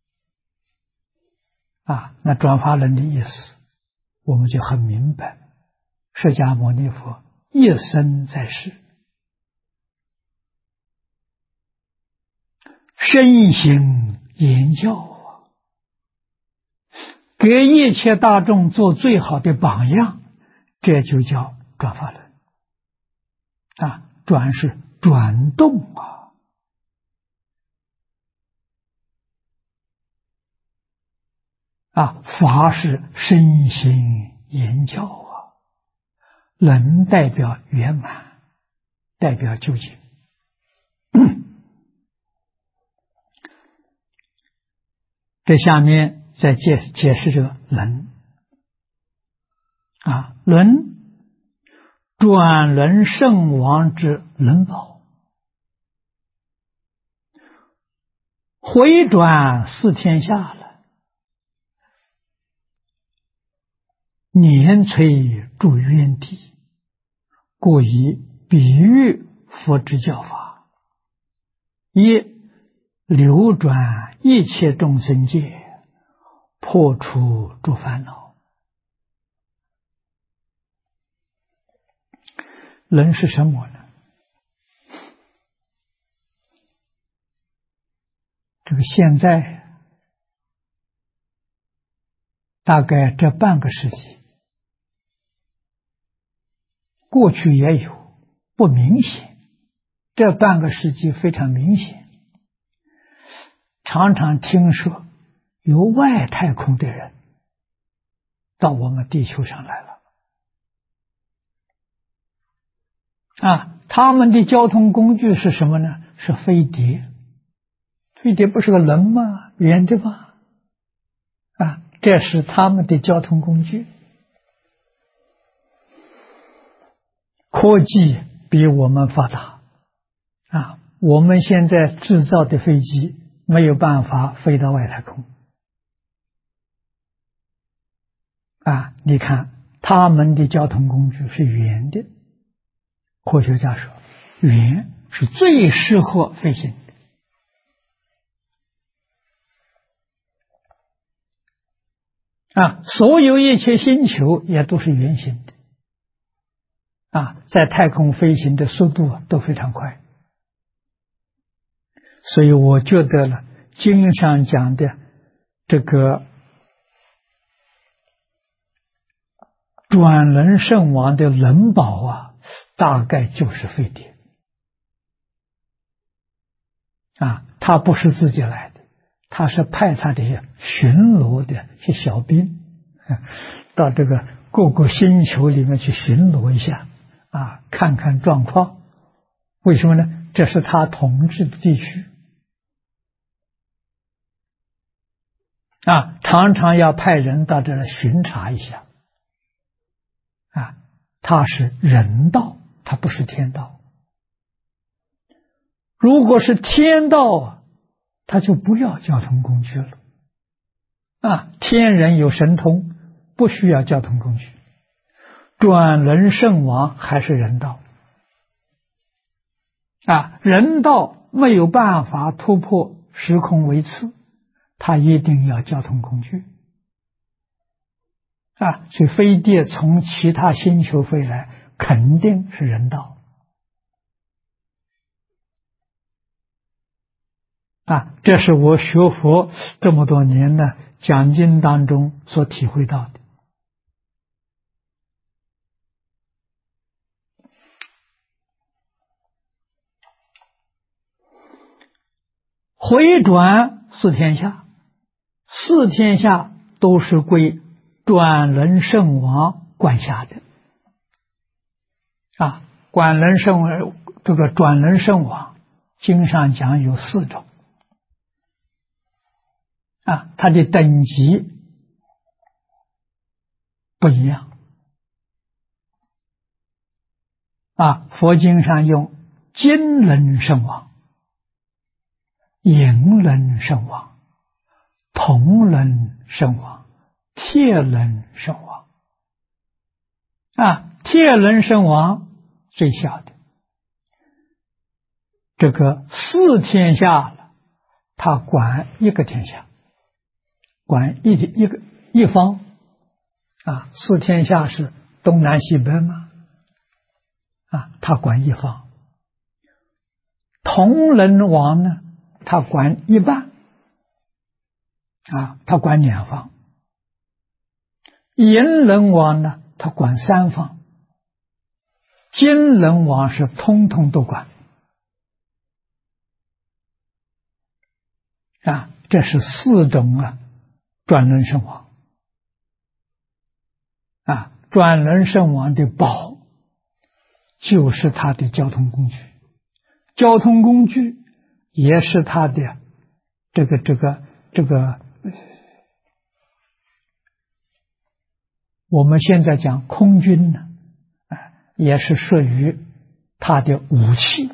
那转法轮的意思，我们就很明白。释迦牟尼佛一生在世，身行言教给一切大众做最好的榜样，这就叫转法轮。转是转动法是身行言教轮代表圆满，代表究竟。这下面再解释这个轮轮转轮圣王之轮宝，回转4天下了，年摧诸冤地，故以比喻佛之教法，一流转一切众生界，破除诸烦恼。轮是什么呢？这个现在大概这半个世纪，过去也有，不明显，这半个世纪非常明显。常常听说有外太空的人到我们地球上来了他们的交通工具是什么呢？是飞碟。飞碟不是个轮吗？圆的吗？这是他们的交通工具。科技比我们发达我们现在制造的飞机没有办法飞到外太空你看他们的交通工具是圆的，科学家说圆是最适合飞行的所有一切星球也都是圆形的在太空飞行的速度都非常快。所以我觉得了经上讲的这个转轮圣王的轮宝大概就是飞碟他不是自己来的，他是派他的巡逻的些小兵到这个各个星球里面去巡逻一下看看状况。为什么呢？这是他统治的地区常常要派人到这来巡查一下他是人道，他不是天道。如果是天道他就不要交通工具了天人有神通，不需要交通工具。转轮圣王还是人道人道没有办法突破时空维次，他一定要交通工具所以飞碟从其他星球飞来肯定是人道这是我学佛这么多年呢讲经当中所体会到的。回转4天下，4天下都是归转轮圣王管辖的。转轮圣王，经上讲有4种。它的等级不一样。佛经上用金轮圣王、银轮圣王、铜轮圣王、铁轮圣王。铁轮圣王最小的，这个4天下了，他管一个天下，管一方。4天下是东南西北嘛，他管一方。铜轮王呢，他管一半，他管2方。银轮王呢，他管3方。金轮王是通通都管。这是4种转轮圣王。转轮圣王的宝就是他的交通工具，交通工具也是他的这个我们现在讲空军呢，也是属于他的武器。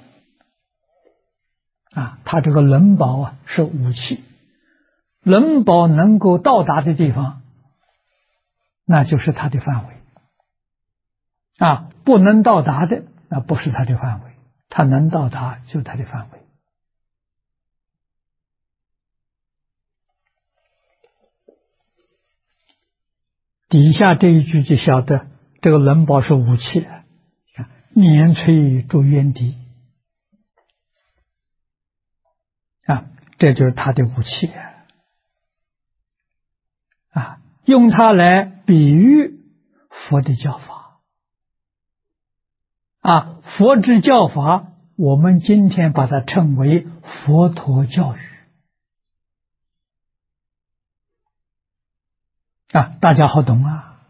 他这个轮宝是武器，轮宝能够到达的地方，那就是他的范围。不能到达的，那不是他的范围，他能到达就是他的范围。底下这一句就晓得这个轮宝是武器，碾摧诸冤敌。这就是他的武器。用它来比喻佛的教法。佛之教法，我们今天把它称为佛陀教育。大家好懂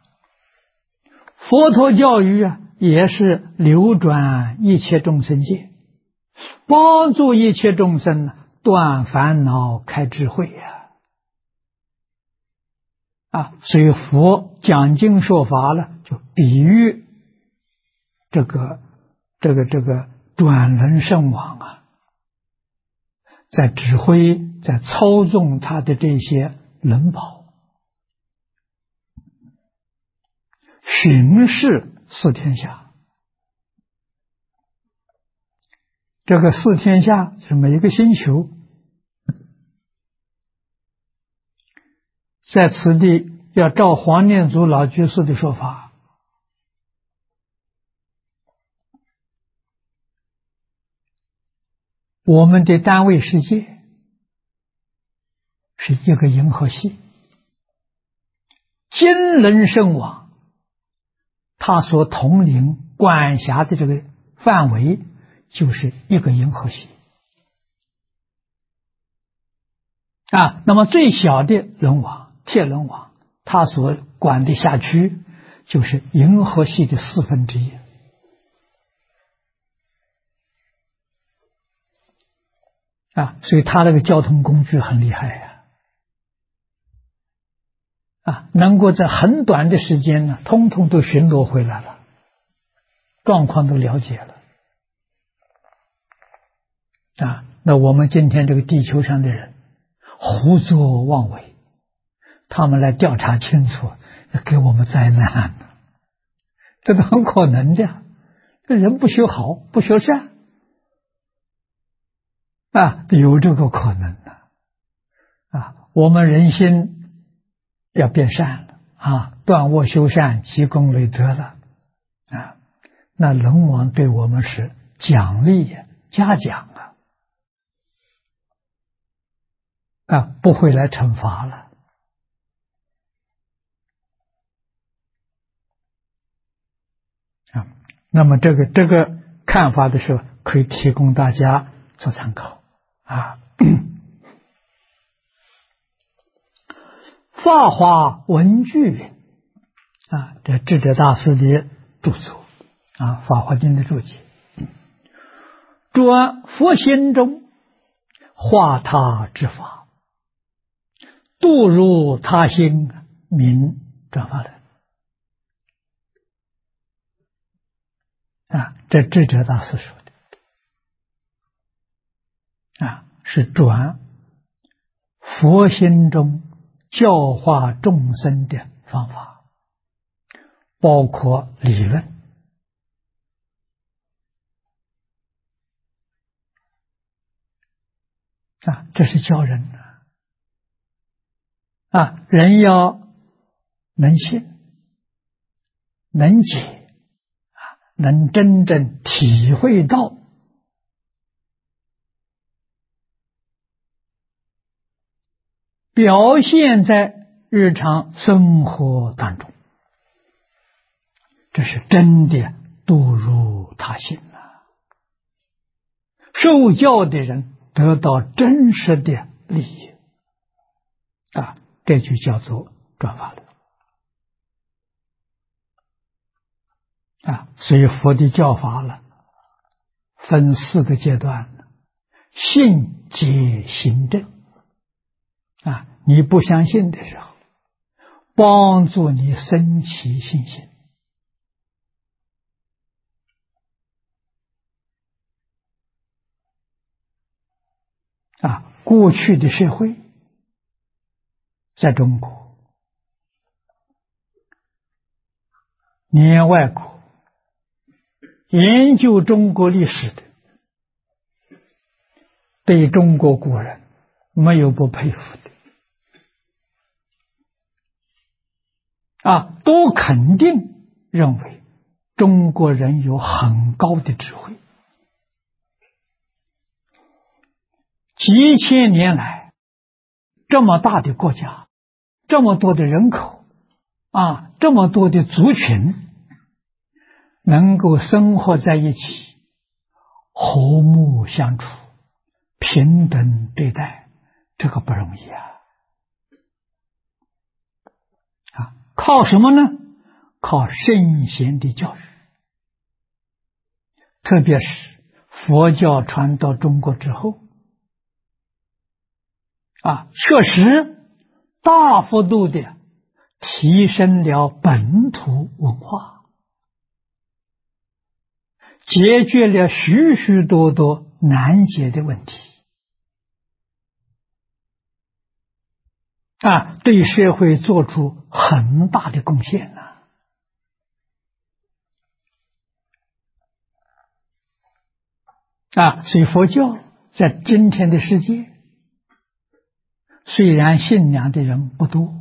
佛陀教育也是流转一切众生界，帮助一切众生断烦恼开智慧所以佛讲经说法了，就比喻这个转轮圣王在指挥，在操纵他的这些轮宝，巡视4天下。这个4天下是每一个星球，在此地要照黄念祖老居士的说法，我们的单位世界是一个银河系，金轮圣王他所统领管辖的这个范围就是一个银河系那么最小的轮王铁轮王，他所管的辖区就是银河系的1/4。所以他那个交通工具很厉害能够在很短的时间呢，通通都巡逻回来了，状况都了解了那我们今天这个地球上的人胡作妄为，他们来调查清楚，给我们灾难这都很可能的。这人不修好，不修善有这个可能我们人心要变善了断恶修善，积功累德了那轮王对我们是奖励嘉奖不会来惩罚了那么这个看法的时候，可以提供大家做参考法华文具这智者大师的著作法华经的注解，转佛心中化他之法，度入他心，名转法轮。这智者大师说的是转佛心中教化众生的方法，包括理论这是教人的人要能信能解能真正体会到表现在日常生活当中，这是真的度入他心受教的人得到真实的利益这就叫做转法轮所以佛的教法分4个阶段，信解行证你不相信的时候，帮助你升起信心过去的社会在中国，连外国研究中国历史的，对中国古人没有不佩服的都肯定认为中国人有很高的智慧。几千年来，这么大的国家，这么多的人口这么多的族群能够生活在一起，和睦相处，平等对待，这个不容易靠什么呢？靠圣贤的教育。特别是佛教传到中国之后确实大幅度的提升了本土文化，解决了许许多多难解的问题对社会做出很大的贡献所以佛教在今天的世界，虽然信仰的人不多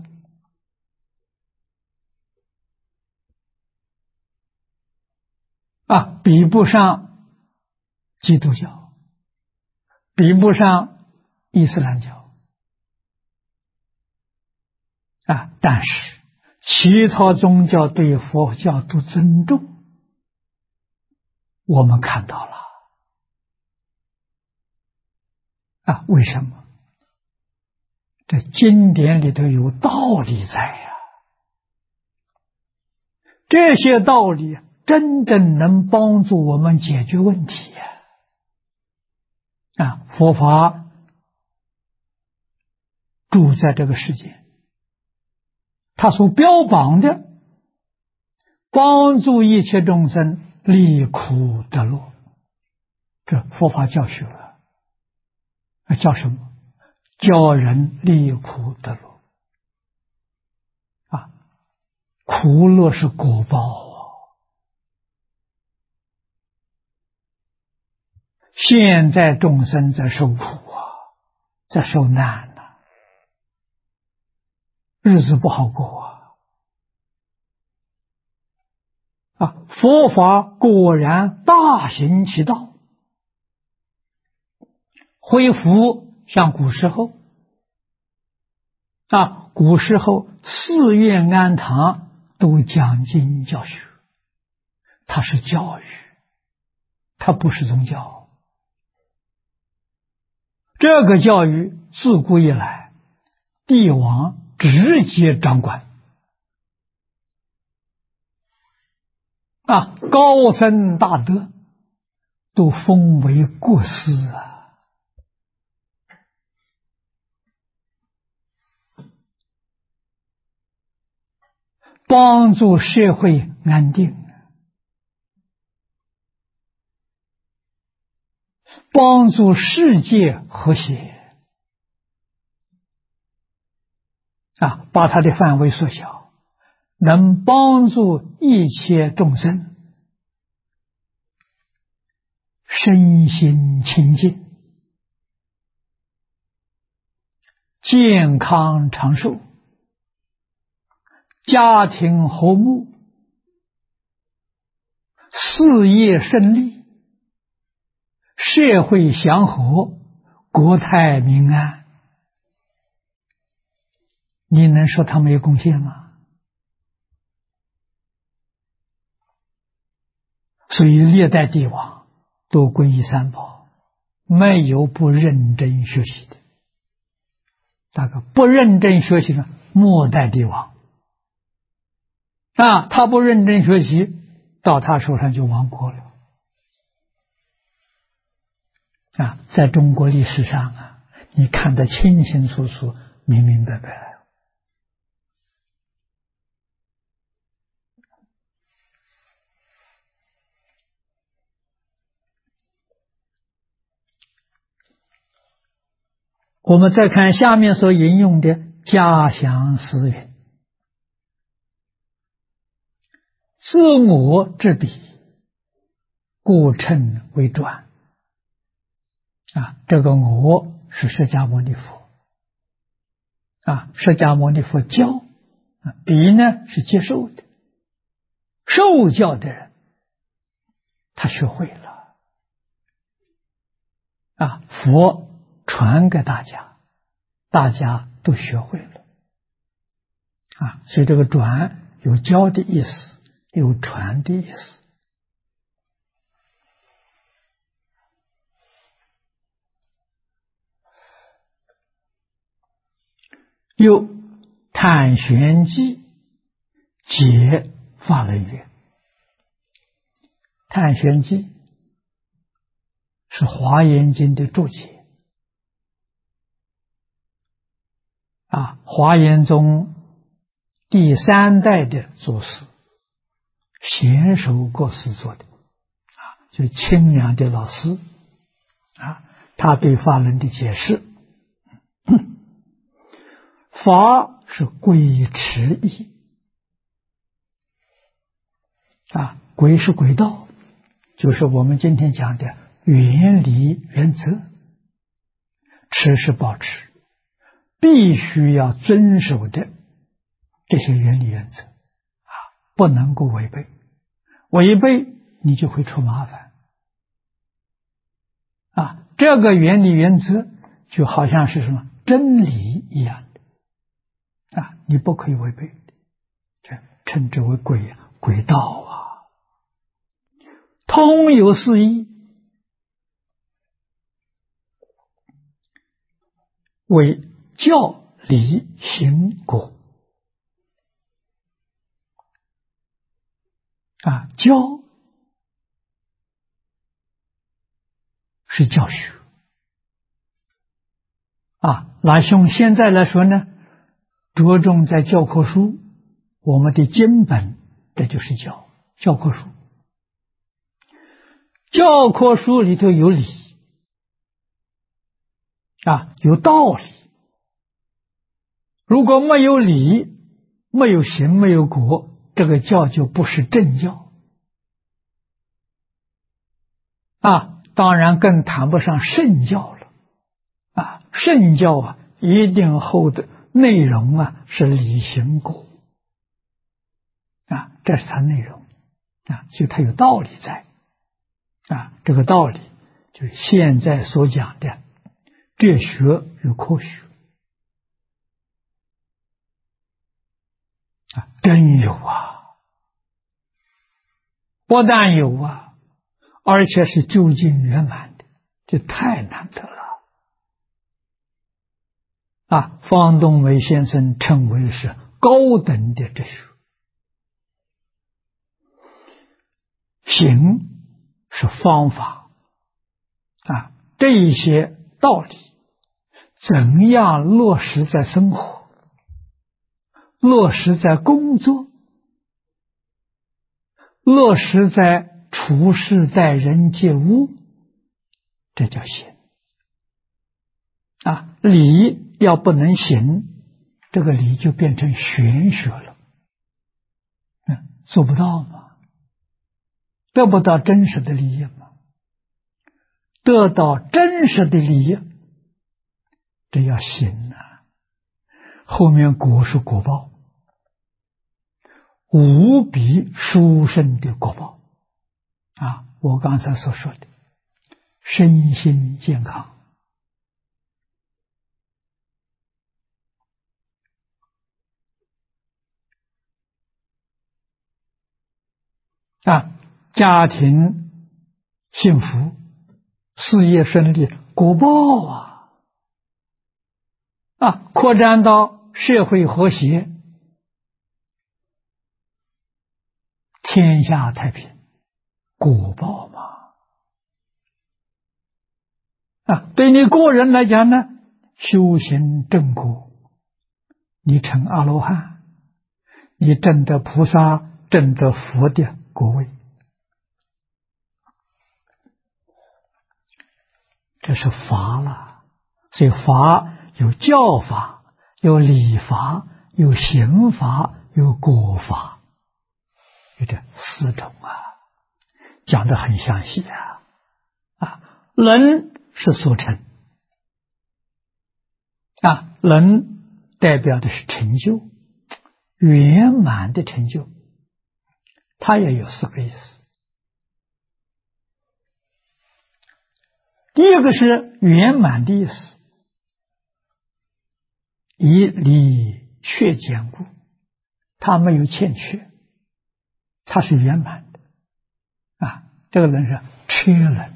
比不上基督教，比不上伊斯兰教但是其他宗教对佛教都尊重，我们看到了为什么？这经典里头有道理在这些道理真正能帮助我们解决问题佛法住在这个世界，他所标榜的帮助一切众生离苦得乐，这佛法教学叫什么？教人离苦得乐苦乐是果报现在众生在受苦在受难日子不好过佛法果然大行其道，恢复像古时候古时候寺院庵堂都讲经教学，它是教育，它不是宗教。这个教育自古以来帝王直接掌管高僧大德都封为国师啊，帮助社会安定，帮助世界和谐把它的范围缩小，能帮助一切众生身心清净，健康长寿，家庭和睦，事业顺利，社会祥和，国泰民安。你能说他没有贡献吗？所以历代帝王都皈依三宝，没有不认真学习的。大概不认真学习的末代帝王他不认真学习，到他手上就亡国了在中国历史上你看得清清楚楚，明明白白。我们再看下面所引用的嘉祥诗云：自我之彼，故称为传。这个我是释迦牟尼佛释迦牟尼佛教彼呢是接受的，受教的人他学会了佛传给大家，大家都学会了所以这个转有教的意思，有传的意思。又探玄机解法轮曰，探玄机是华严经的注解华严宗第三代的祖师贤首国师做的就清凉的老师他对法轮的解释，法是归持义轨是轨道，就是我们今天讲的原理原则，持是保持必须要遵守的这些原理原则不能够违背，违背你就会出麻烦这个原理原则就好像是什么真理一样的你不可以违背，这称之为轨道通有四义，为教理行果教是教学老兄现在来说呢，着重在教科书，我们的经本，这就是教科书。教科书里头有理有道理，如果没有理，没有行，没有果，这个教就不是正教当然更谈不上圣教了圣教一定后的内容是理行果这是它内容所以它有道理在这个道理就是现在所讲的哲学与科学真有不但有而且是究竟圆满的，这太难得了方东梅先生称为是高等的哲学行是方法啊，这一些道理怎样落实在生活，落实在工作，落实在处事待人接物，这叫行啊。理要不能行，这个理就变成玄学了，做不到嘛，得不到真实的利益嘛。得到真实的利益，这要行啊。后面果是果报，无比殊胜的果报啊！我刚才所说的身心健康啊，家庭幸福，事业顺利，果报啊，扩展到社会和谐，天下太平，果报嘛。啊，对你个人来讲呢，修行正果，你成阿罗汉，你证得菩萨，证得佛的果位，这是法了。所以法有教法，有理法，有刑法，有果法，有这四种啊，讲得很详细啊。能是所成啊，能代表的是成就，圆满的成就，它也有四个意思。第一个是圆满的意思，以理确坚固，它没有欠缺，它是圆满的啊。这个人是车轮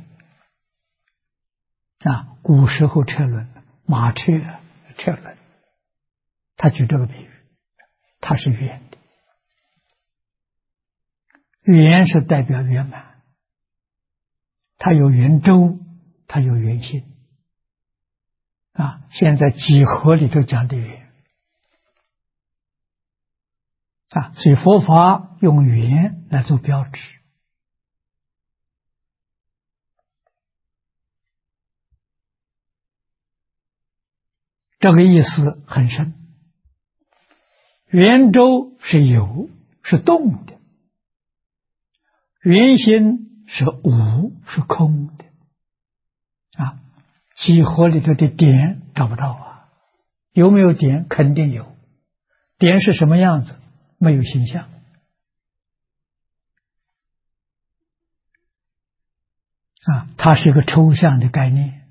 啊，古时候车轮，马车轮，他举这个比喻，它是圆的，圆是代表圆满，它有圆周，它有圆心啊。现在几何里头讲的圆啊，所以佛法用圆来做标志。这个意思很深。圆周是有，是动的；圆心是无，是空的啊。几何里头的点找不到啊，有没有点？肯定有。点是什么样子？没有形象啊，它是一个抽象的概念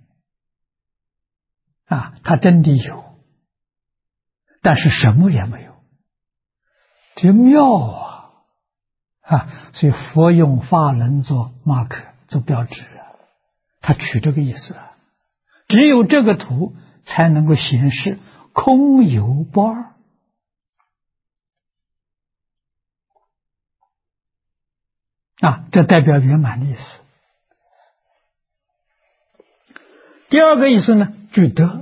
啊，它真的有，但是什么也没有，这妙啊！所以佛用法轮做 mark 做标志啊，他取这个意思啊。只有这个图才能够显示空有不二啊，这代表圆满的意思。第二个意思呢，具德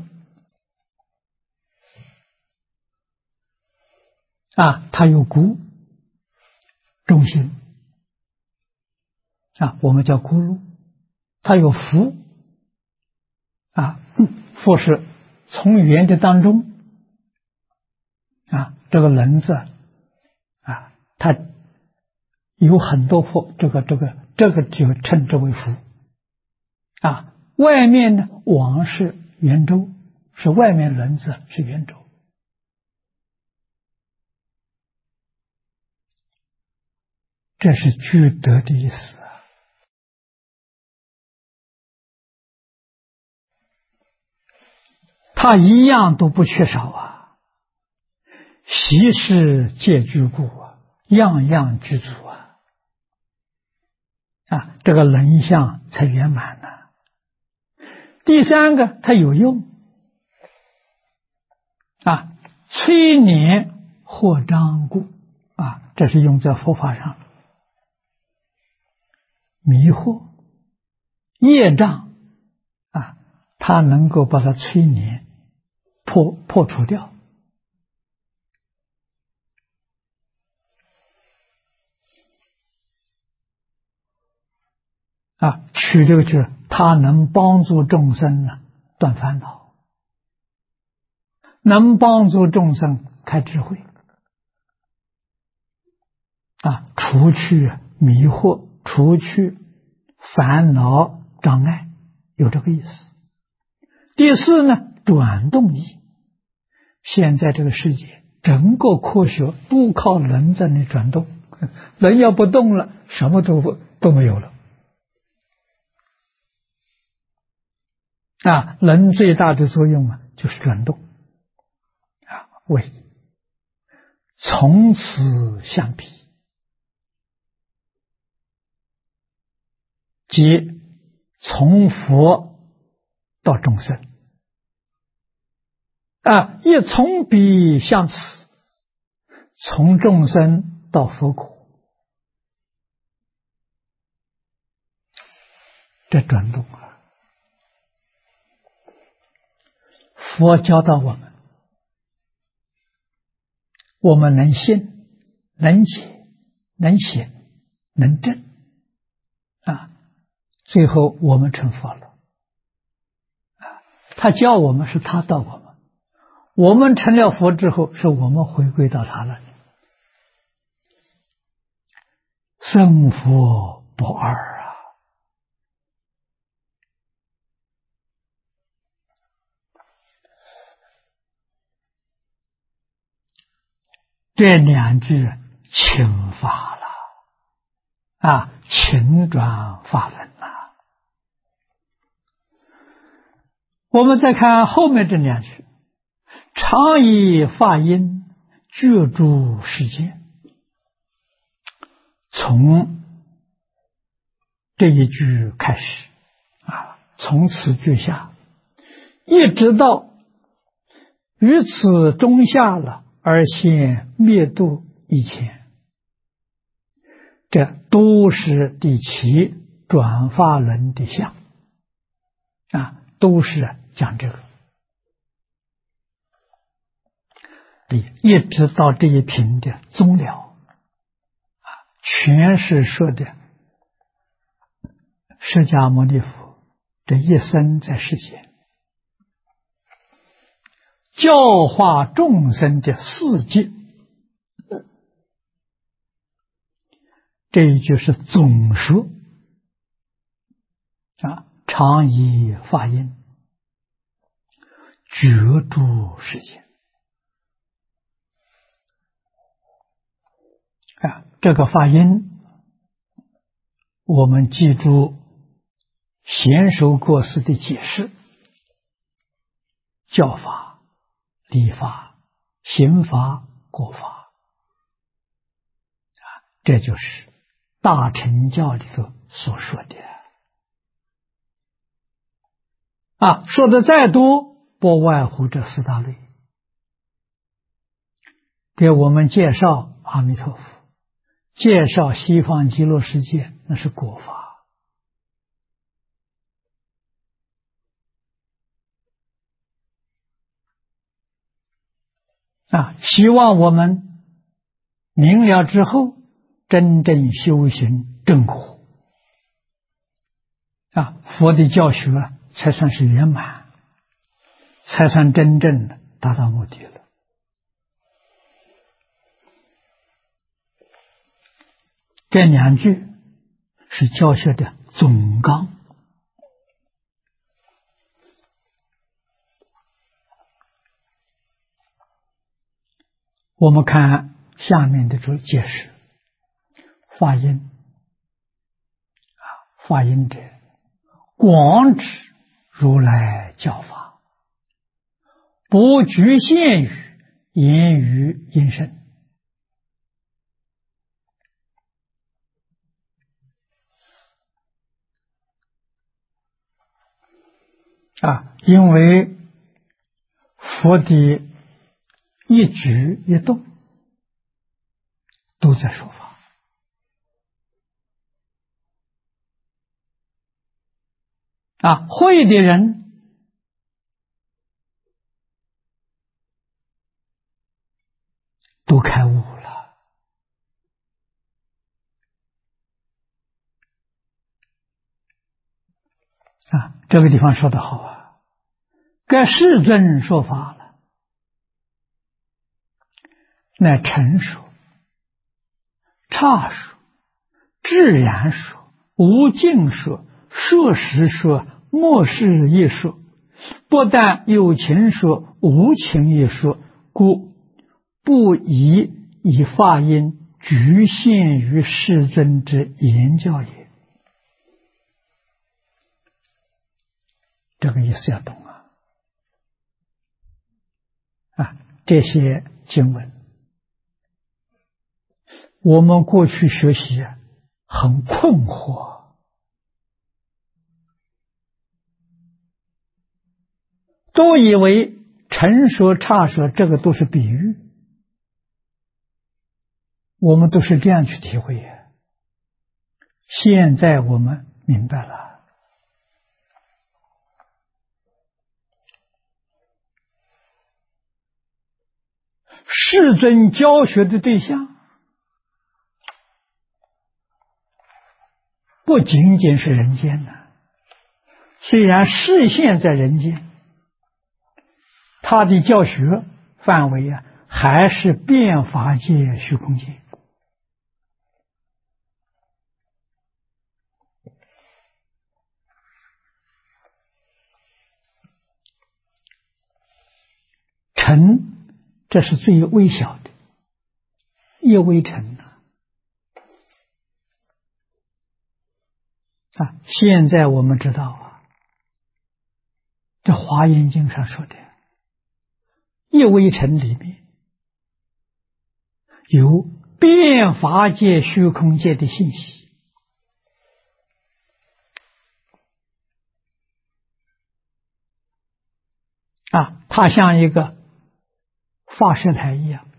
啊，它有骨中心啊，我们叫咕噜，它有福啊，福是从圆的当中啊，这个轮子啊，它有很多福，这个就称之为福啊。外面呢，网是圆周，是外面轮子是圆周。这是具德的意思啊。他一样都不缺少啊，习事皆具故啊，样样具足啊，啊，这个人相才圆满呢。第三个，它有用啊，催年或张故啊，这是用在佛法上迷惑、业障啊，他能够把它催眠、破除掉。取这个句，他能帮助众生呢断烦恼，能帮助众生开智慧，除去迷惑，除去烦恼障碍，有这个意思。第四呢，转动意。现在这个世界整个科学都靠人在那转动，人要不动了，什么都没有了。人最大的作用就是转动。为从此相比，即从佛到众生，亦从彼向此，从众生到佛果，这转动佛教导我们能信、能解、能行、能证，最后我们成佛了。他教我们是他导我们，我们成了佛之后，是我们回归到他那里。生佛不二这两句请法了，请转法轮了。我们再看后面这两句，常以法音具诸世间。从这一句开始，从此句下，一直到于此中下了，而现灭度以前，这都是第七转法轮的相，都是讲这个。一直到这一品的终了，全是说的释迦牟尼佛这一生在世间教化众生的事迹。这一句是总说，常以法音觉诸世间。这个法音我们记住贤首过师的解释，教法、理法、行法、果法，这就是大乘教里头所说的。说的再多，不外乎这四大类。给我们介绍阿弥陀佛，介绍西方极乐世界，那是果法。希望我们明了之后，真正修行正果，佛的教学才算是圆满，才算真正的达到目的了。这两句是教学的总纲。我们看下面的这解释，法音，法音者，广指如来教法，不局限于言语音声。因为佛的一举一动都在说法， 会的人都开悟了。这个地方说得好啊，该世尊说法了，乃陈说、刹说、自然说、无尽说、说实说、末世一说，不但有情说、无情一说，故不宜以法音局限于世尊之言教也。这个意思要懂这些经文我们过去学习很困惑，都以为陈说、刹说这个都是比喻，我们都是这样去体会的。现在我们明白了，世尊教学的对象不仅仅是人间虽然视现在人间，他的教学范围还是变法界、虚空界。尘，这是最微小的，一微尘现在我们知道这《华严经》上说的，一微尘里面有变法界、虚空界的信息它像一个发射台一样，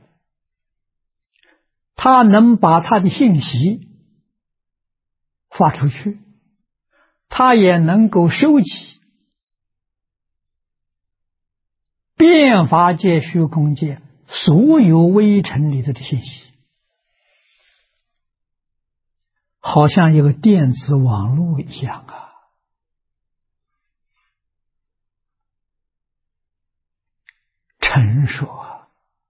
它能把它的信息发出去，它也能够收集变法界、虚空界所有微尘里头的信息，好像一个电子网络一样陈说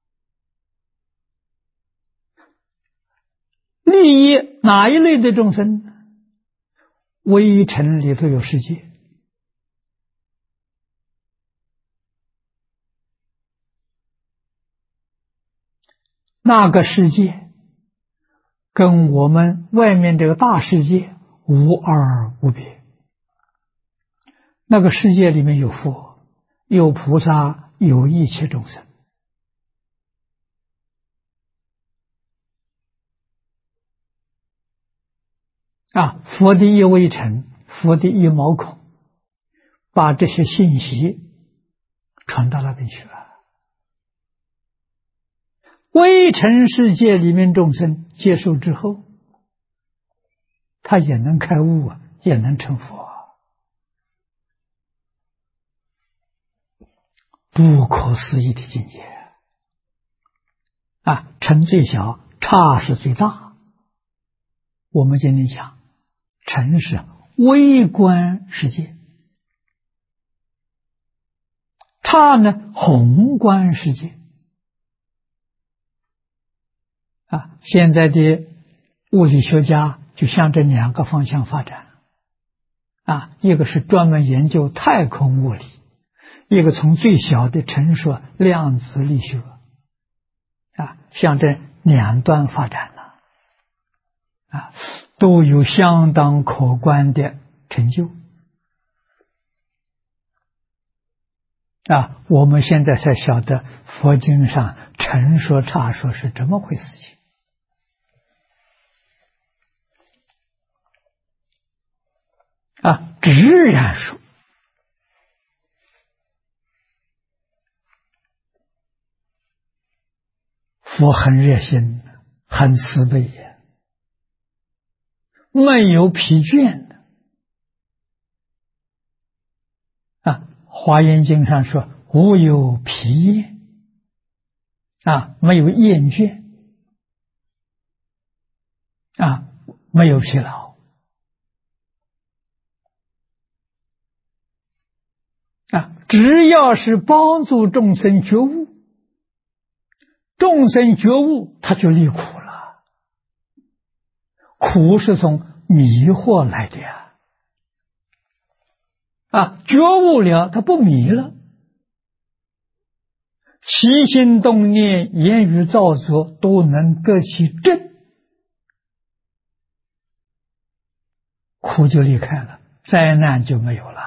利益哪一类的众生？微尘里头有世界，那个世界跟我们外面这个大世界无二无别。那个世界里面有佛，有菩萨，有一切众生佛的一微尘，佛的一毛孔，把这些信息传到那边去了。微尘世界里面众生接受之后，他也能开悟也能成佛不可思议的境界尘最小，刹是最大。我们今天讲尘是微观世界，刹呢宏观世界现在的物理学家就向这两个方向发展一个是专门研究太空物理，一个从最小的陈说量子力学向这两端发展了都有相当可观的成就我们现在才晓得佛经上陈说刹说是怎么回事情直然说佛很热心，很慈悲没有疲倦华严经上说无有疲厌，没有厌倦，没有疲劳，只要是帮助众生觉悟，众生觉悟他就离苦了，苦是从迷惑来的呀。觉悟了，他不迷了，起心动念、言语造作都能得其正，苦就离开了，灾难就没有了。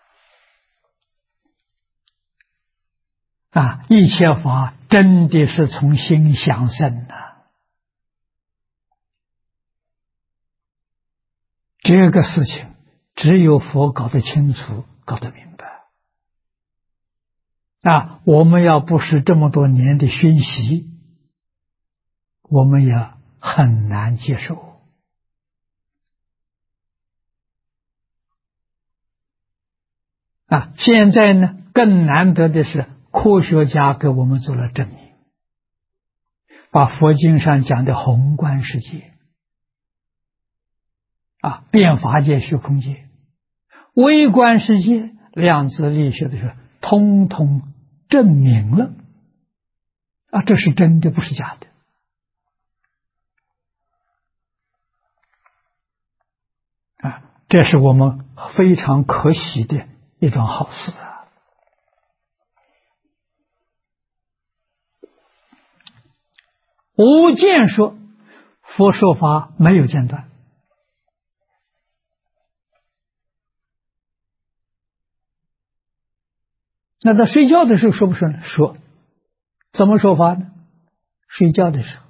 一切法真的是从心想生的，这个事情只有佛搞得清楚，搞得明白。我们要不是这么多年的熏习，我们也很难接受。现在呢，更难得的是科学家给我们做了证明，把佛经上讲的宏观世界变法界、虚空界、微观世界、量子力学的时候，通通证明了这是真的，不是假的。这是我们非常可喜的一桩好事无间说佛说法没有间断，那他睡觉的时候说不说呢？说。怎么说法呢？睡觉的时候，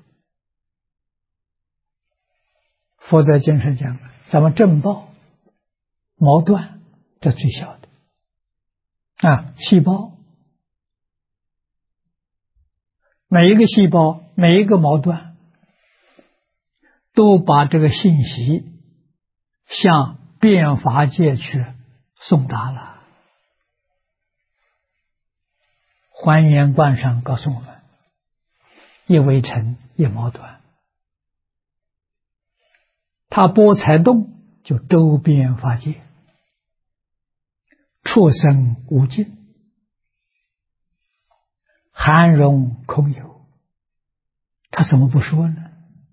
佛在经上讲，咱们正报毛断，这最小的细胞，每一个细胞，每一个毛断，都把这个信息向变法界去送达了。还原观上告诉我们，一微尘，一毛断，它波才动，就周边法界，畜生无尽，含容空有，他怎么不说呢？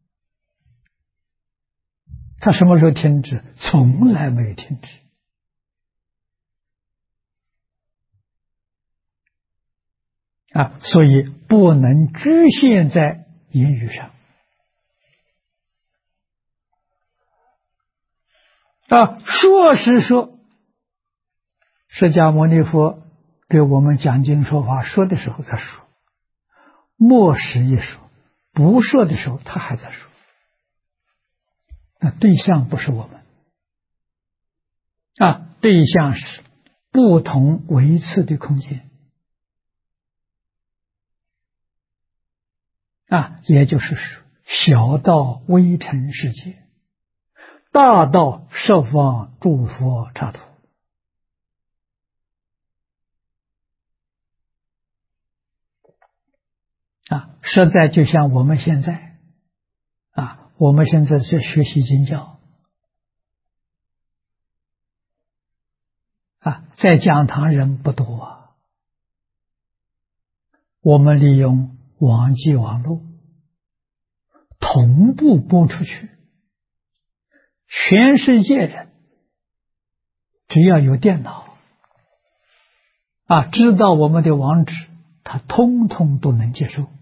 他什么时候停止？从来没有停止。所以不能局限在言语上。说是说，释迦牟尼佛给我们讲经说法，说的时候在说，默时一说，不说的时候他还在说。那对象不是我们对象是不同维次的空间也就是说，小到微尘世界，大到十方诸佛刹土实在就像我们现在我们现在是学习经教在讲堂人不多我们利用网际网络同步播出去，全世界人只要有电脑知道我们的网址，他通通都能接受，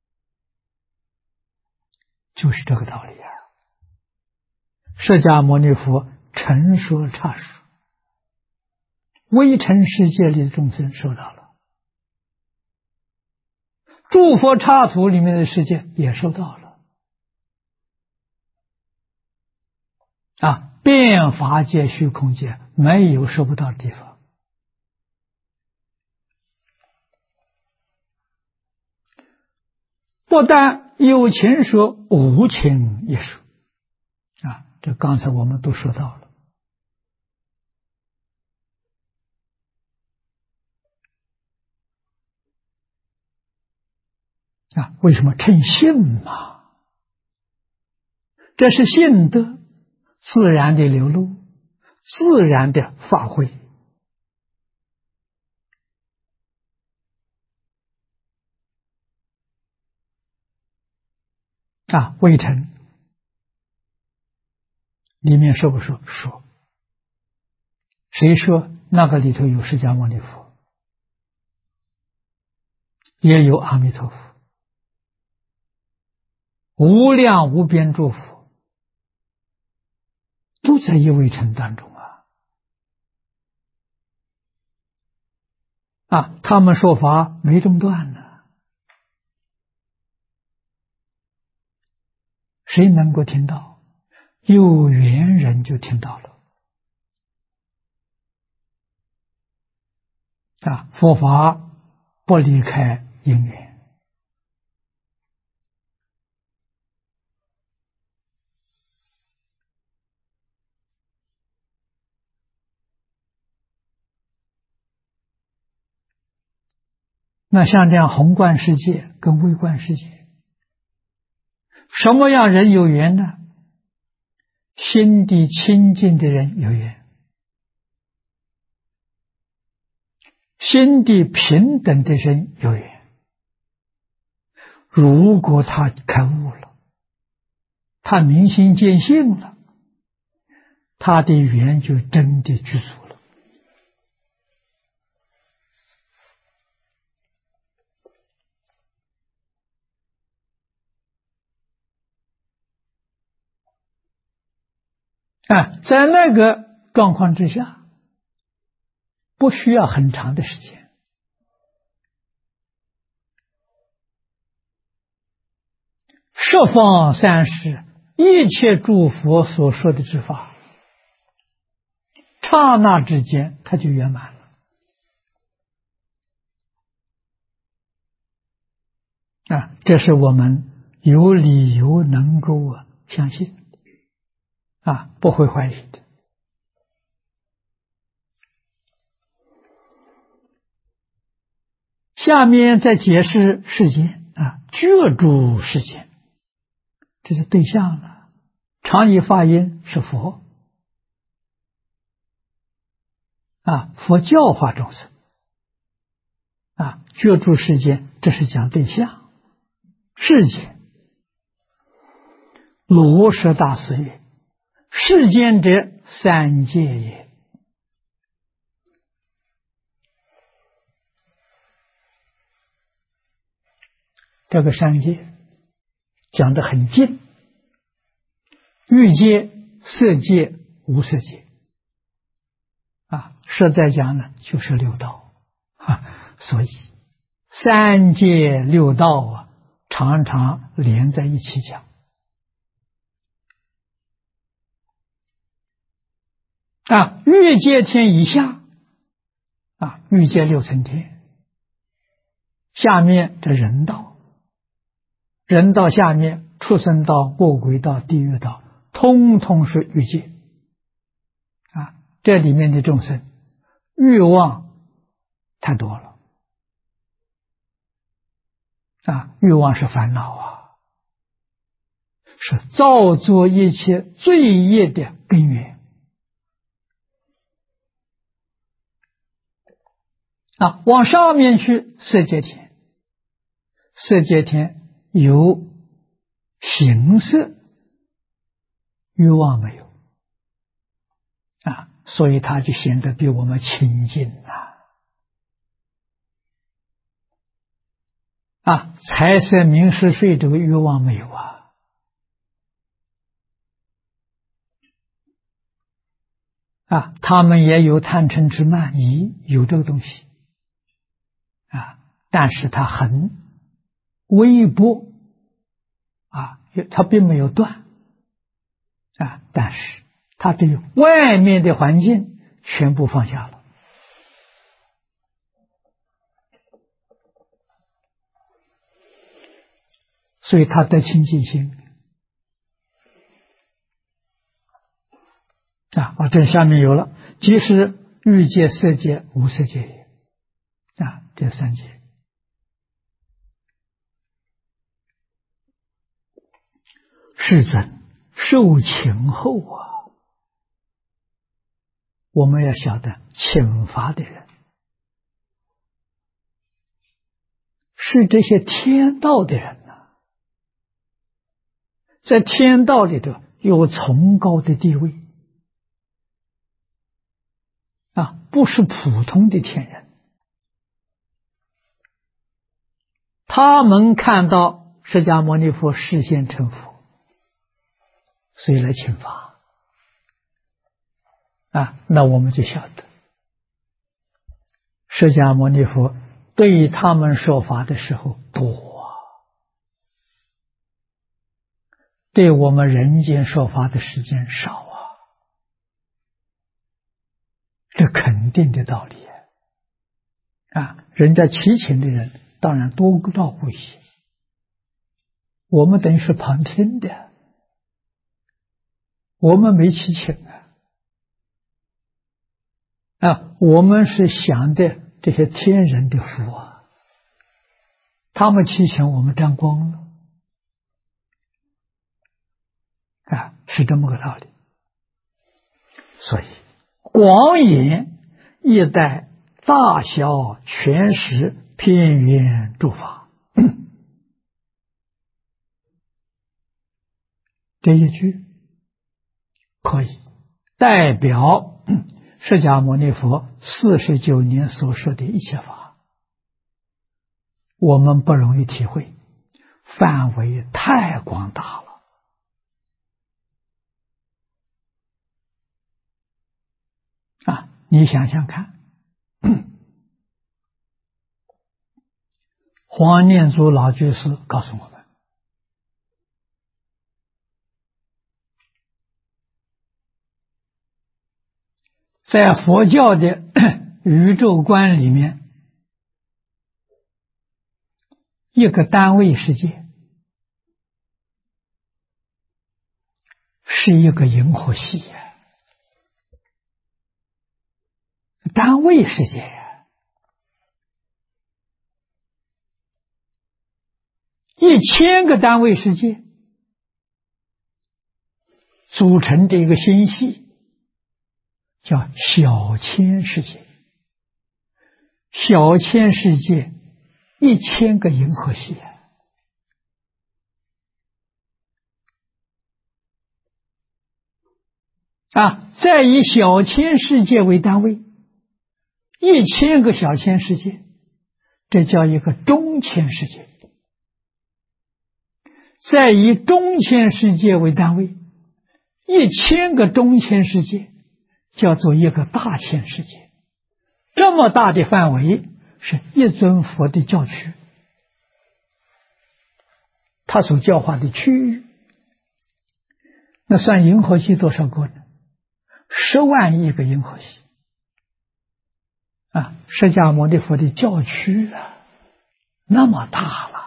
就是这个道理释迦牟尼佛陈说刹说，微尘世界里的众生收到了，诸佛刹土里面的世界也收到了变法界、虚空界没有收不到的地方。不但有情说，无情也说这刚才我们都说到了为什么称性嘛？这是性德自然的流露，自然的发挥。微尘里面说不说？说。谁说那个里头有释迦牟尼佛，也有阿弥陀佛，无量无边诸佛都在一微尘当中他们说法没中断呢，谁能够听到？有缘人就听到了。佛法不离开因缘。那像这样宏观世界跟微观世界，什么样人有缘呢？心地清净的人有缘，心地平等的人有缘。如果他开悟了，他明心见性了，他的缘就真的具足了。在那个状况之下，不需要很长的时间，十方三世一切诸佛所说的之法，刹那之间它就圆满了。这是我们有理由能够相信不会怀疑的。下面再解释世间觉住世间，这是对象了。常以法音是佛佛教化众生觉住世间，这是讲对象。世间，罗什大师曰：世间者，三界也。这个三界讲得很近，欲界、色界、无色界实在讲呢，就是六道所以三界六道常常连在一起讲欲界天以下欲界六层天，下面这人道，人道下面畜生道、恶鬼道、地狱道，通通是欲界这里面的众生欲望太多了欲望是烦恼是造作一切罪业的根源往上面去，色界天，色界天有形色，欲望没有所以它就显得比我们清净财色名食睡这个欲望没有他们也有贪嗔痴慢疑，有这个东西但是它很微薄它并没有断但是它对外面的环境全部放下了，所以它得清净心这下面有了，即是欲界、色界、无色界也这三界世尊受请后啊，我们要晓得请法的人是这些天道的人呐，在天道里头有崇高的地位啊，不是普通的天人。他们看到释迦牟尼佛示现成佛，所以来请法啊，那我们就晓得释迦牟尼佛对他们说法的时候多啊，对我们人间说法的时间少啊，这肯定的道理啊。人家祈请的人当然多照顾一些，我们等于是旁听的，我们没祈请啊，我们是想的这些天人的福啊，他们祈请我们沾光了啊，是这么个道理。所以广演一代大小全实遍圆诸法这一句可以代表释迦牟尼佛49年所说的一切法，我们不容易体会，范围太广大了啊！你想想看，黄念祖老居士告诉我们，在佛教的宇宙观里面，一个单位世界是一个银河系单位世界1000个单位世界组成的一个星系叫小千世界，小千世界1000个银河系啊，再以小千世界为单位，1000个小千世界，这叫一个中千世界，再以中千世界为单位，1000个中千世界叫做一个大千世界。这么大的范围是一尊佛的教区，他所教化的区域，那算银河系多少个呢？10万亿个银河系啊！释迦牟尼佛的教区啊，那么大了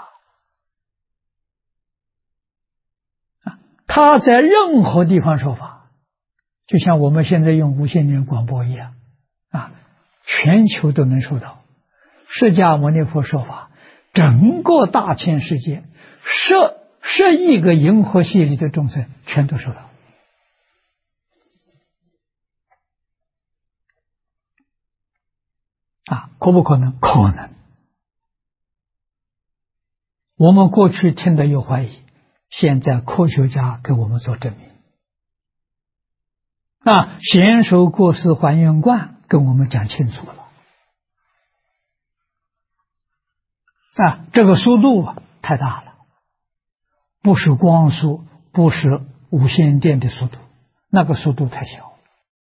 啊！他在任何地方说法，就像我们现在用无线电广播一样啊，全球都能收到。释迦牟尼佛说法，整个大千世界10亿个银河系里的众生全都收到啊，可不可能？可能。我们过去听得有怀疑，现在科学家给我们做证明啊，贤首过世还原观跟我们讲清楚了啊，这个速度太大了，不是光速，不是无线电的速度，那个速度太小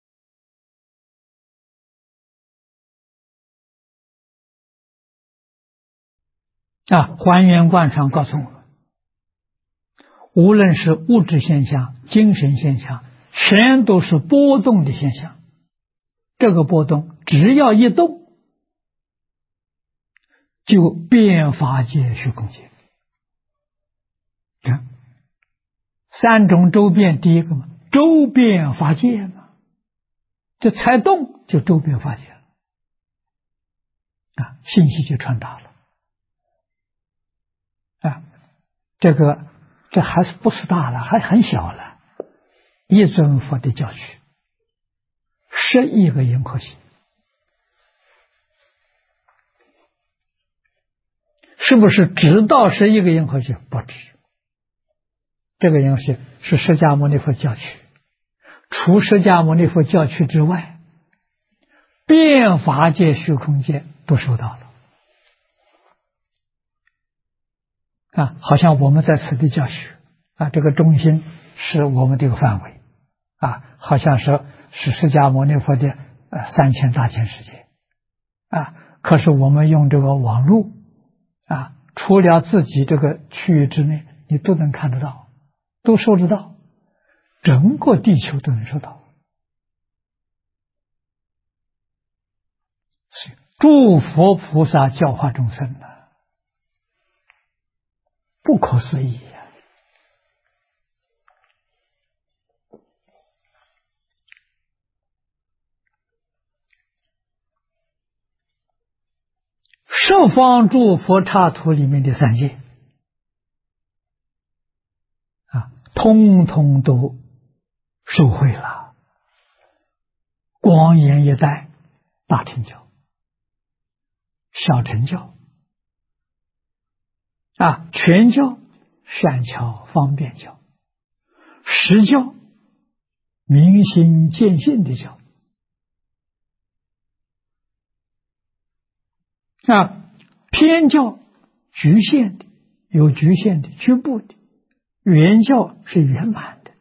啊。还原观上告诉我们，无论是物质现象、精神现象，全都是波动的现象。这个波动只要一动，就变法界虚空界。3种周变，第一个嘛，周变法界嘛，这才动就周变法界了啊，信息就传达了啊。这个这还是不是大了，还很小了。一尊佛的教区，10亿个银河系，是不是直到10亿个银河系？不止。这个银河系是释迦牟尼佛教区，除释迦牟尼佛教区之外，遍法界、虚空界都收到了。好像我们在此地教学这个中心是我们这个范围好像是释迦牟尼佛的3000大千世界可是我们用这个网络除了自己这个区域之内，你都能看得到，都收得到，整个地球都能收到。诸佛菩萨教化众生不可思议十方诸佛刹土里面的3界通通都受惠了。光严一代大乘教、小乘教全教、善巧方便教、实教、明心见性的教偏教局限的、有局限的、局部的，圆教是圆满的。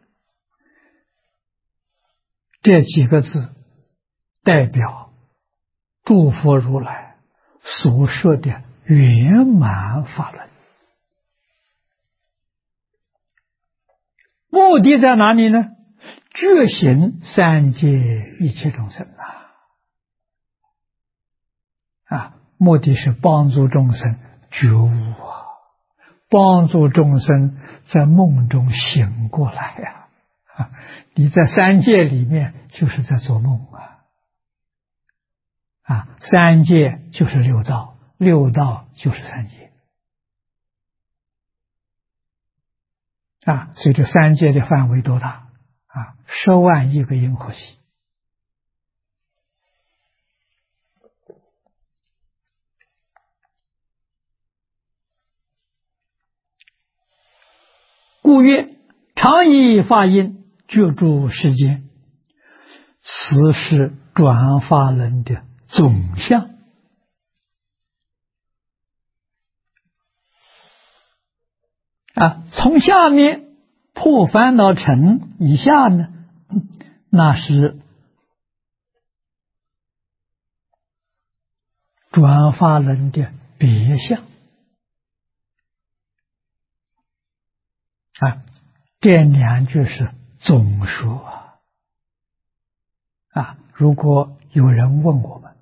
这几个字代表诸佛如来所说的圆满法轮。目的在哪里呢？觉醒3界一切众生目的是帮助众生觉悟帮助众生在梦中醒过来你在3界里面就是在做梦3界就是六道，六道就是3界所以这3界的范围多大10万亿个银河系。故曰：常以法音觉诸世间，此是转法轮的总相。从下面破烦恼尘以下呢，那是转法轮的别相这2句是总说如果有人问我们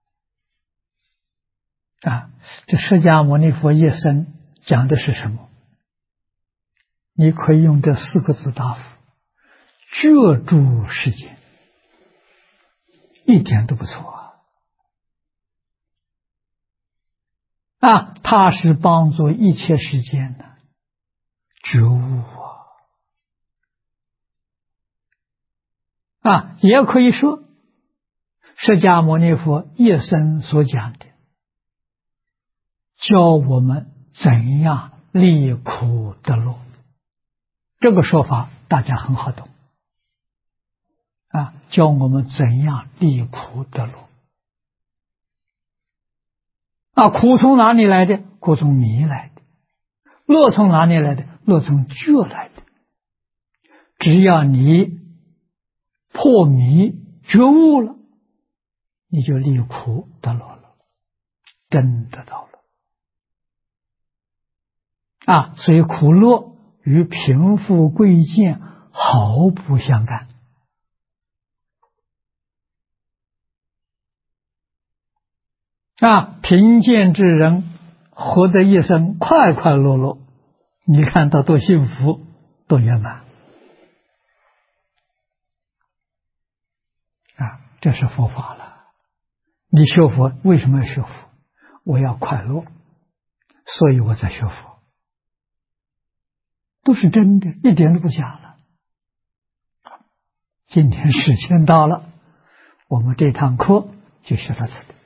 这释迦牟尼佛一生讲的是什么？你可以用这4个字答复：觉诸世间，一点都不错它是帮助一切世间的觉悟也可以说释迦牟尼佛一生所讲的，教我们怎样离苦得乐。这个说法大家很好懂教我们怎样离苦得乐苦从哪里来的？苦从迷来的。乐从哪里来的？乐从觉来的。只要你破迷觉悟了，你就离苦得乐了，真得到了所以苦乐与贫富贵贱毫不相干贫贱之人活得一生快快乐乐，你看到多幸福多圆满这是佛法了。你学佛为什么要学佛？我要快乐，所以我在学佛都是真的，一点都不假了。今天时间到了，我们这堂课就学到此。